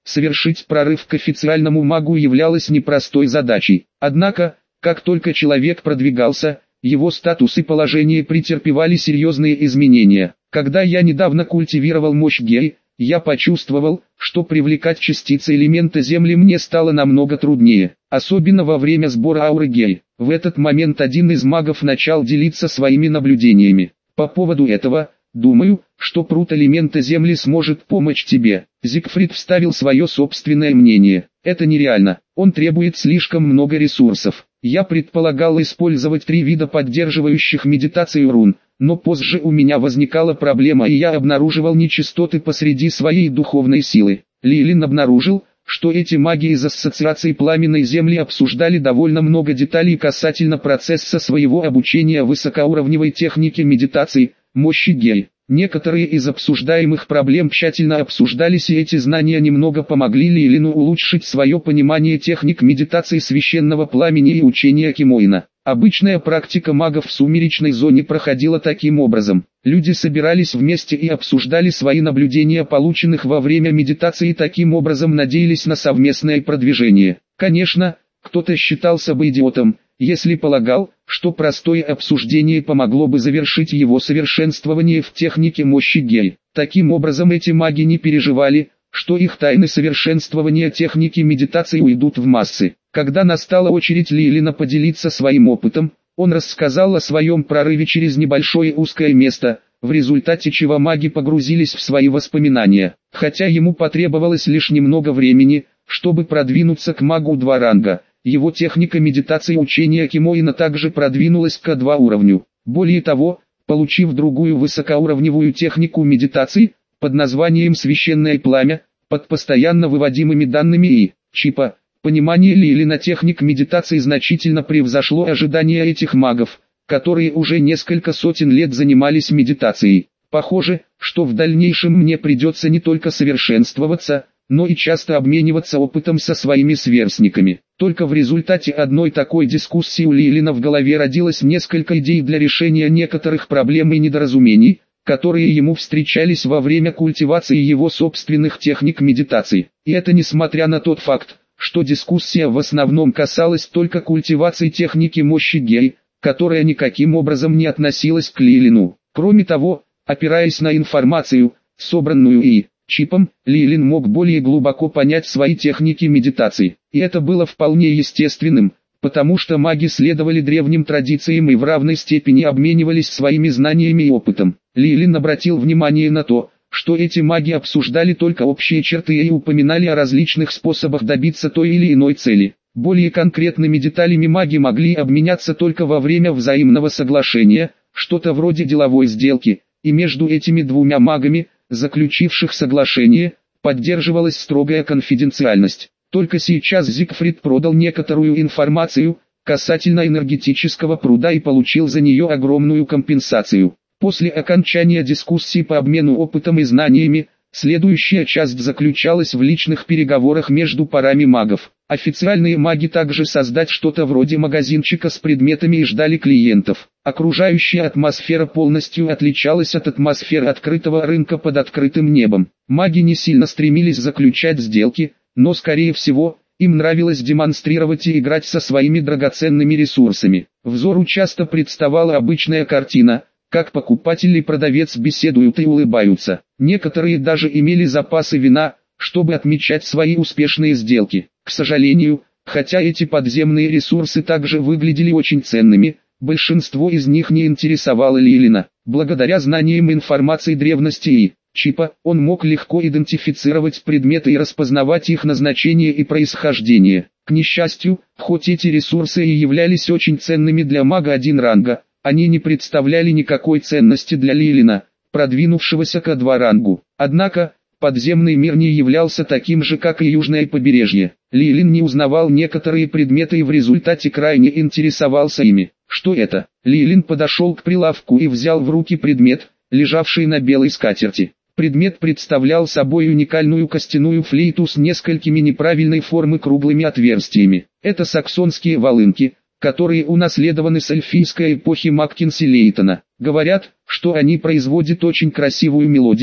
совершить прорыв к официальному магу являлось непростой задачей. Однако, как только человек продвигался, его статус и положение претерпевали серьезные изменения. Когда я недавно культивировал мощь Гей, я почувствовал, что привлекать частицы элемента Земли мне стало намного труднее, особенно во время сбора ауры Гей. В этот момент один из магов начал делиться своими наблюдениями. По поводу этого, думаю, что пруд элемента Земли сможет помочь тебе. Зигфрид вставил свое собственное мнение. Это нереально, он требует слишком много ресурсов. Я предполагал использовать 3 вида поддерживающих медитацию рун, но позже у меня возникала проблема и я обнаруживал нечистоты посреди своей духовной силы. Лилин обнаружил, что эти маги из Ассоциации Пламенной Земли обсуждали довольно много деталей касательно процесса своего обучения высокоуровневой технике медитации, мощи Гей. Некоторые из обсуждаемых проблем тщательно обсуждались, и эти знания немного помогли Лилину улучшить свое понимание техник медитации священного пламени и учения Кимоина. Обычная практика магов в сумеречной зоне проходила таким образом. Люди собирались вместе и обсуждали свои наблюдения, полученных во время медитации, и таким образом надеялись на совместное продвижение. Конечно, кто-то считался бы идиотом, если полагал, что простое обсуждение помогло бы завершить его совершенствование в технике мощи Гей. Таким образом эти маги не переживали, что их тайны совершенствования техники медитации уйдут в массы. Когда настала очередь Лилина поделиться своим опытом, он рассказал о своем прорыве через небольшое узкое место, в результате чего маги погрузились в свои воспоминания. Хотя ему потребовалось лишь немного времени, чтобы продвинуться к магу 2 ранга, его техника медитации учения Кимоина также продвинулась к 2 уровню. Более того, получив другую высокоуровневую технику медитации, под названием «Священное пламя», под постоянно выводимыми данными и чипа, понимание Лилина техник медитации значительно превзошло ожидания этих магов, которые уже несколько сотен лет занимались медитацией. Похоже, что в дальнейшем мне придется не только совершенствоваться, но и часто обмениваться опытом со своими сверстниками. Только в результате одной такой дискуссии у Лилина в голове родилось несколько идей для решения некоторых проблем и недоразумений, которые ему встречались во время культивации его собственных техник медитации. И это несмотря на тот факт, что дискуссия в основном касалась только культивации техники мощи Гей, которая никаким образом не относилась к Лилину. Кроме того, опираясь на информацию, собранную и чипом, Лилин мог более глубоко понять свои техники медитации. И это было вполне естественным, потому что маги следовали древним традициям и в равной степени обменивались своими знаниями и опытом. Лилин обратил внимание на то, что эти маги обсуждали только общие черты и упоминали о различных способах добиться той или иной цели. Более конкретными деталями маги могли обменяться только во время взаимного соглашения, что-то вроде деловой сделки, и между этими 2 магами, заключивших соглашение, поддерживалась строгая конфиденциальность. Только сейчас Зигфрид продал некоторую информацию касательно энергетического пруда и получил за нее огромную компенсацию. После окончания дискуссии по обмену опытом и знаниями, следующая часть заключалась в личных переговорах между парами магов. Официальные маги также создать что-то вроде магазинчика с предметами и ждали клиентов. Окружающая атмосфера полностью отличалась от атмосферы открытого рынка под открытым небом. Маги не сильно стремились заключать сделки, но скорее всего, им нравилось демонстрировать и играть со своими драгоценными ресурсами. Взору часто представала обычная картина, как покупатель и продавец беседуют и улыбаются. Некоторые даже имели запасы вина, чтобы отмечать свои успешные сделки. К сожалению, хотя эти подземные ресурсы также выглядели очень ценными, большинство из них не интересовало Лилина. Благодаря знаниям информации древности и чипа, он мог легко идентифицировать предметы и распознавать их назначение и происхождение. К несчастью, хоть эти ресурсы и являлись очень ценными для мага 1 ранга, они не представляли никакой ценности для Лилина, продвинувшегося к 2 рангу. Однако, подземный мир не являлся таким же, как и южное побережье. Лилин не узнавал некоторые предметы и в результате крайне интересовался ими. Что это? Лилин подошел к прилавку и взял в руки предмет, лежавший на белой скатерти. Предмет представлял собой уникальную костяную флейту с несколькими неправильной формы круглыми отверстиями. Это саксонские волынки, которые унаследованы с эльфийской эпохи Маккенси Лейтона. Говорят, что они производят очень красивую мелодию,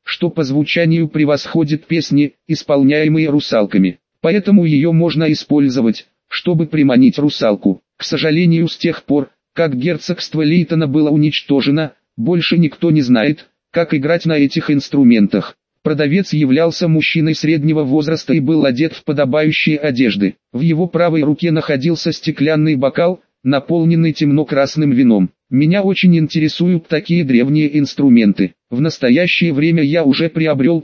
что по звучанию превосходит песни, исполняемые русалками. Поэтому ее можно использовать, чтобы приманить русалку. К сожалению, с тех пор, как герцогство Лейтона было уничтожено, больше никто не знает, как играть на этих инструментах. Продавец являлся мужчиной среднего возраста и был одет в подобающие одежды. В его правой руке находился стеклянный бокал, наполненный темно-красным вином. Меня очень интересуют такие древние инструменты. В настоящее время я уже приобрел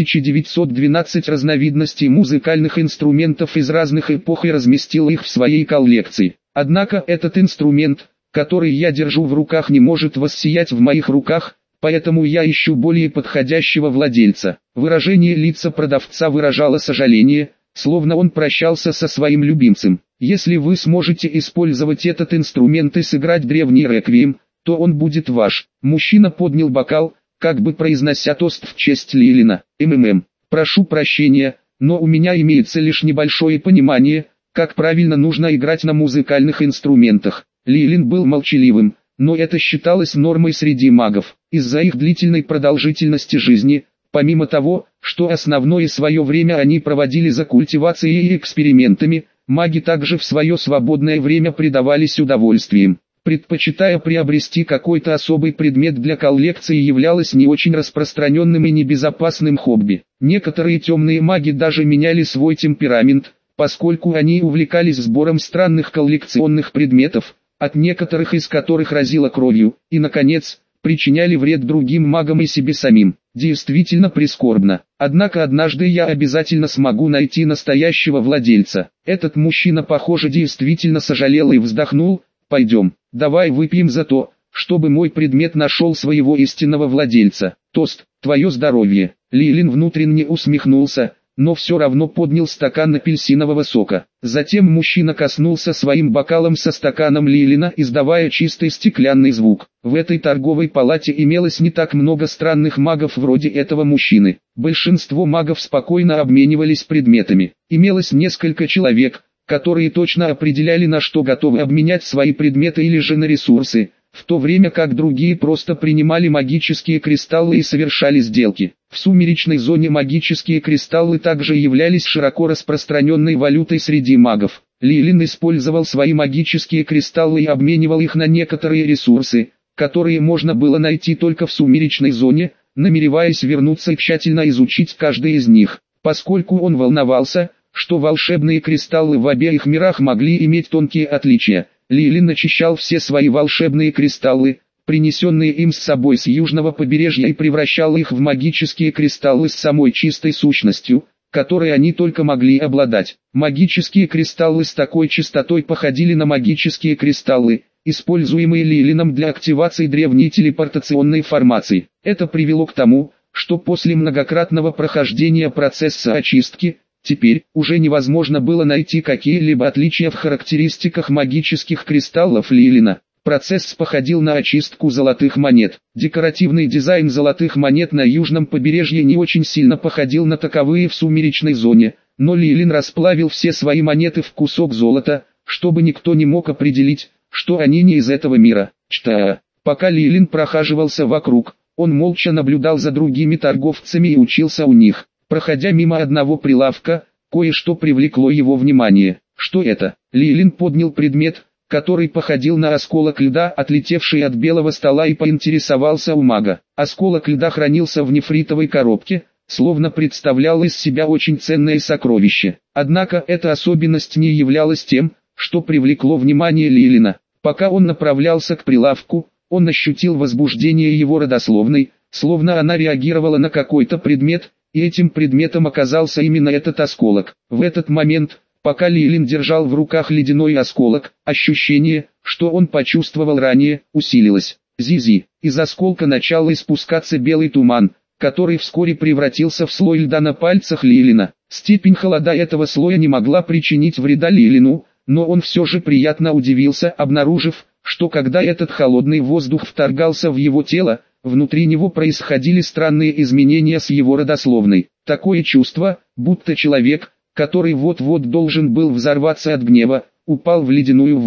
3912 разновидностей музыкальных инструментов из разных эпох и разместил их в своей коллекции. Однако этот инструмент, который я держу в руках, не может воссиять в моих руках, поэтому я ищу более подходящего владельца. Выражение лица продавца выражало сожаление, словно он прощался со своим любимцем. Если вы сможете использовать этот инструмент и сыграть древний реквием, то он будет ваш. Мужчина поднял бокал, как бы произнося тост в честь Лейлина. Прошу прощения, но у меня имеется лишь небольшое понимание, как правильно нужно играть на музыкальных инструментах. Лейлин был молчаливым, но это считалось нормой среди магов. Из-за их длительной продолжительности жизни, помимо того, что основное свое время они проводили за культивацией и экспериментами, маги также в свое свободное время предавались удовольствиям. Предпочитая приобрести какой-то особый предмет для коллекции, являлось не очень распространенным и небезопасным хобби. Некоторые темные маги даже меняли свой темперамент, поскольку они увлекались сбором странных коллекционных предметов, от некоторых из которых разило кровью, и, наконец, причиняли вред другим магам и себе самим. Действительно прискорбно. Однако однажды я обязательно смогу найти настоящего владельца. Этот мужчина, похоже, действительно сожалел и вздохнул. Пойдем, давай выпьем за то, чтобы мой предмет нашел своего истинного владельца. Тост, твое здоровье. Лейлин внутренне усмехнулся, но все равно поднял стакан апельсинового сока. Затем мужчина коснулся своим бокалом со стаканом Лейлина, издавая чистый стеклянный звук. В этой торговой палате имелось не так много странных магов вроде этого мужчины. Большинство магов спокойно обменивались предметами. Имелось несколько человек, которые точно определяли, на что готовы обменять свои предметы или же на ресурсы, в то время как другие просто принимали магические кристаллы и совершали сделки. В сумеречной зоне магические кристаллы также являлись широко распространенной валютой среди магов. Лейлин использовал свои магические кристаллы и обменивал их на некоторые ресурсы, которые можно было найти только в сумеречной зоне, намереваясь вернуться и тщательно изучить каждый из них. Поскольку он волновался, что волшебные кристаллы в обеих мирах могли иметь тонкие отличия, Лейлин очищал все свои волшебные кристаллы, принесенные им с собой с южного побережья, и превращал их в магические кристаллы с самой чистой сущностью, которой они только могли обладать. Магические кристаллы с такой чистотой походили на магические кристаллы, используемые Лейлином для активации древней телепортационной формации. Это привело к тому, что после многократного прохождения процесса очистки, теперь уже невозможно было найти какие-либо отличия в характеристиках магических кристаллов Лейлина. Процесс походил на очистку золотых монет. Декоративный дизайн золотых монет на южном побережье не очень сильно походил на таковые в сумеречной зоне, но Лейлин расплавил все свои монеты в кусок золота, чтобы никто не мог определить, что они не из этого мира. Пока Лейлин прохаживался вокруг, он молча наблюдал за другими торговцами и учился у них. Проходя мимо одного прилавка, кое-что привлекло его внимание. Что это? Лейлин поднял предмет, который походил на осколок льда, отлетевший от белого стола, и поинтересовался у мага. Осколок льда хранился в нефритовой коробке, словно представлял из себя очень ценное сокровище. Однако эта особенность не являлась тем, что привлекло внимание Лейлина. Пока он направлялся к прилавку, он ощутил возбуждение его родословной, словно она реагировала на какой-то предмет, и этим предметом оказался именно этот осколок. В этот момент, пока Лейлин держал в руках ледяной осколок, ощущение, что он почувствовал ранее, усилилось. Зизи. Из осколка начал испускаться белый туман, который вскоре превратился в слой льда на пальцах Лейлина. Степень холода этого слоя не могла причинить вреда Лейлину, но он все же приятно удивился, обнаружив, что когда этот холодный воздух вторгался в его тело, внутри него происходили странные изменения с его родословной. Такое чувство, будто человек, который вот-вот должен был взорваться от гнева, упал в ледяную воду.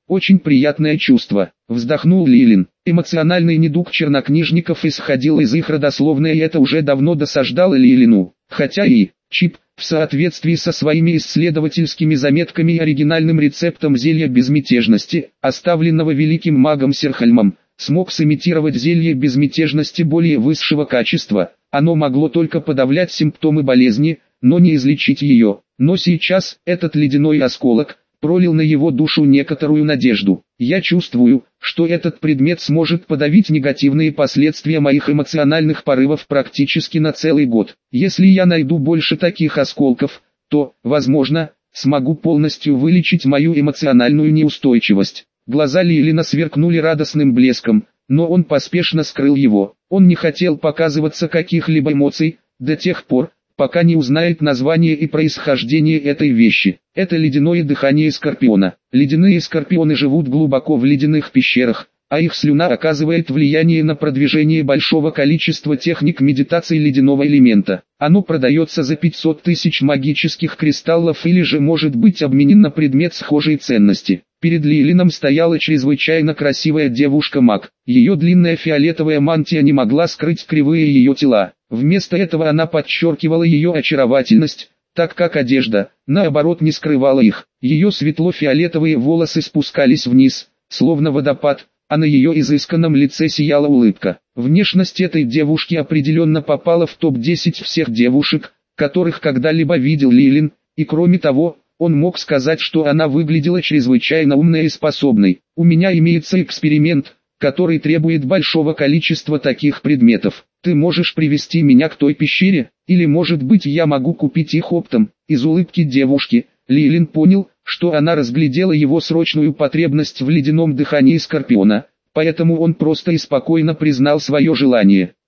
Очень приятное чувство, вздохнул Лилин. Эмоциональный недуг чернокнижников исходил из их родословной, и это уже давно досаждало Лилину. Хотя и Чип, в соответствии со своими исследовательскими заметками и оригинальным рецептом зелья безмятежности, оставленного великим магом Серхальмом, смог сымитировать зелье безмятежности более высшего качества. Оно могло только подавлять симптомы болезни, но не излечить ее. Но сейчас этот ледяной осколок пролил на его душу некоторую надежду. Я чувствую, что этот предмет сможет подавить негативные последствия моих эмоциональных порывов практически на целый год. Если я найду больше таких осколков, то, возможно, смогу полностью вылечить мою эмоциональную неустойчивость. Глаза Лилина сверкнули радостным блеском, но он поспешно скрыл его. Он не хотел показываться каких-либо эмоций, до тех пор, пока не узнает название и происхождение этой вещи. Это ледяное дыхание скорпиона. Ледяные скорпионы живут глубоко в ледяных пещерах, а их слюна оказывает влияние на продвижение большого количества техник медитации ледяного элемента. Оно продается за 500 тысяч магических кристаллов или же может быть обменен на предмет схожей ценности. Перед Лилином стояла чрезвычайно красивая девушка-маг. Ее длинная фиолетовая мантия не могла скрыть кривые ее тела. Вместо этого она подчеркивала ее очаровательность, так как одежда, наоборот, не скрывала их. Ее светло-фиолетовые волосы спускались вниз, словно водопад, а на ее изысканном лице сияла улыбка. Внешность этой девушки определенно попала в топ-10 всех девушек, которых когда-либо видел Лилин, и кроме того, он мог сказать, что она выглядела чрезвычайно умной и способной. У меня имеется эксперимент, который требует большого количества таких предметов. Ты можешь привести меня к той пещере, или может быть я могу купить их оптом. Из улыбки девушки, Лилин понял, что она разглядела его срочную потребность в ледяном дыхании скорпиона, поэтому он просто и спокойно признал свое желание.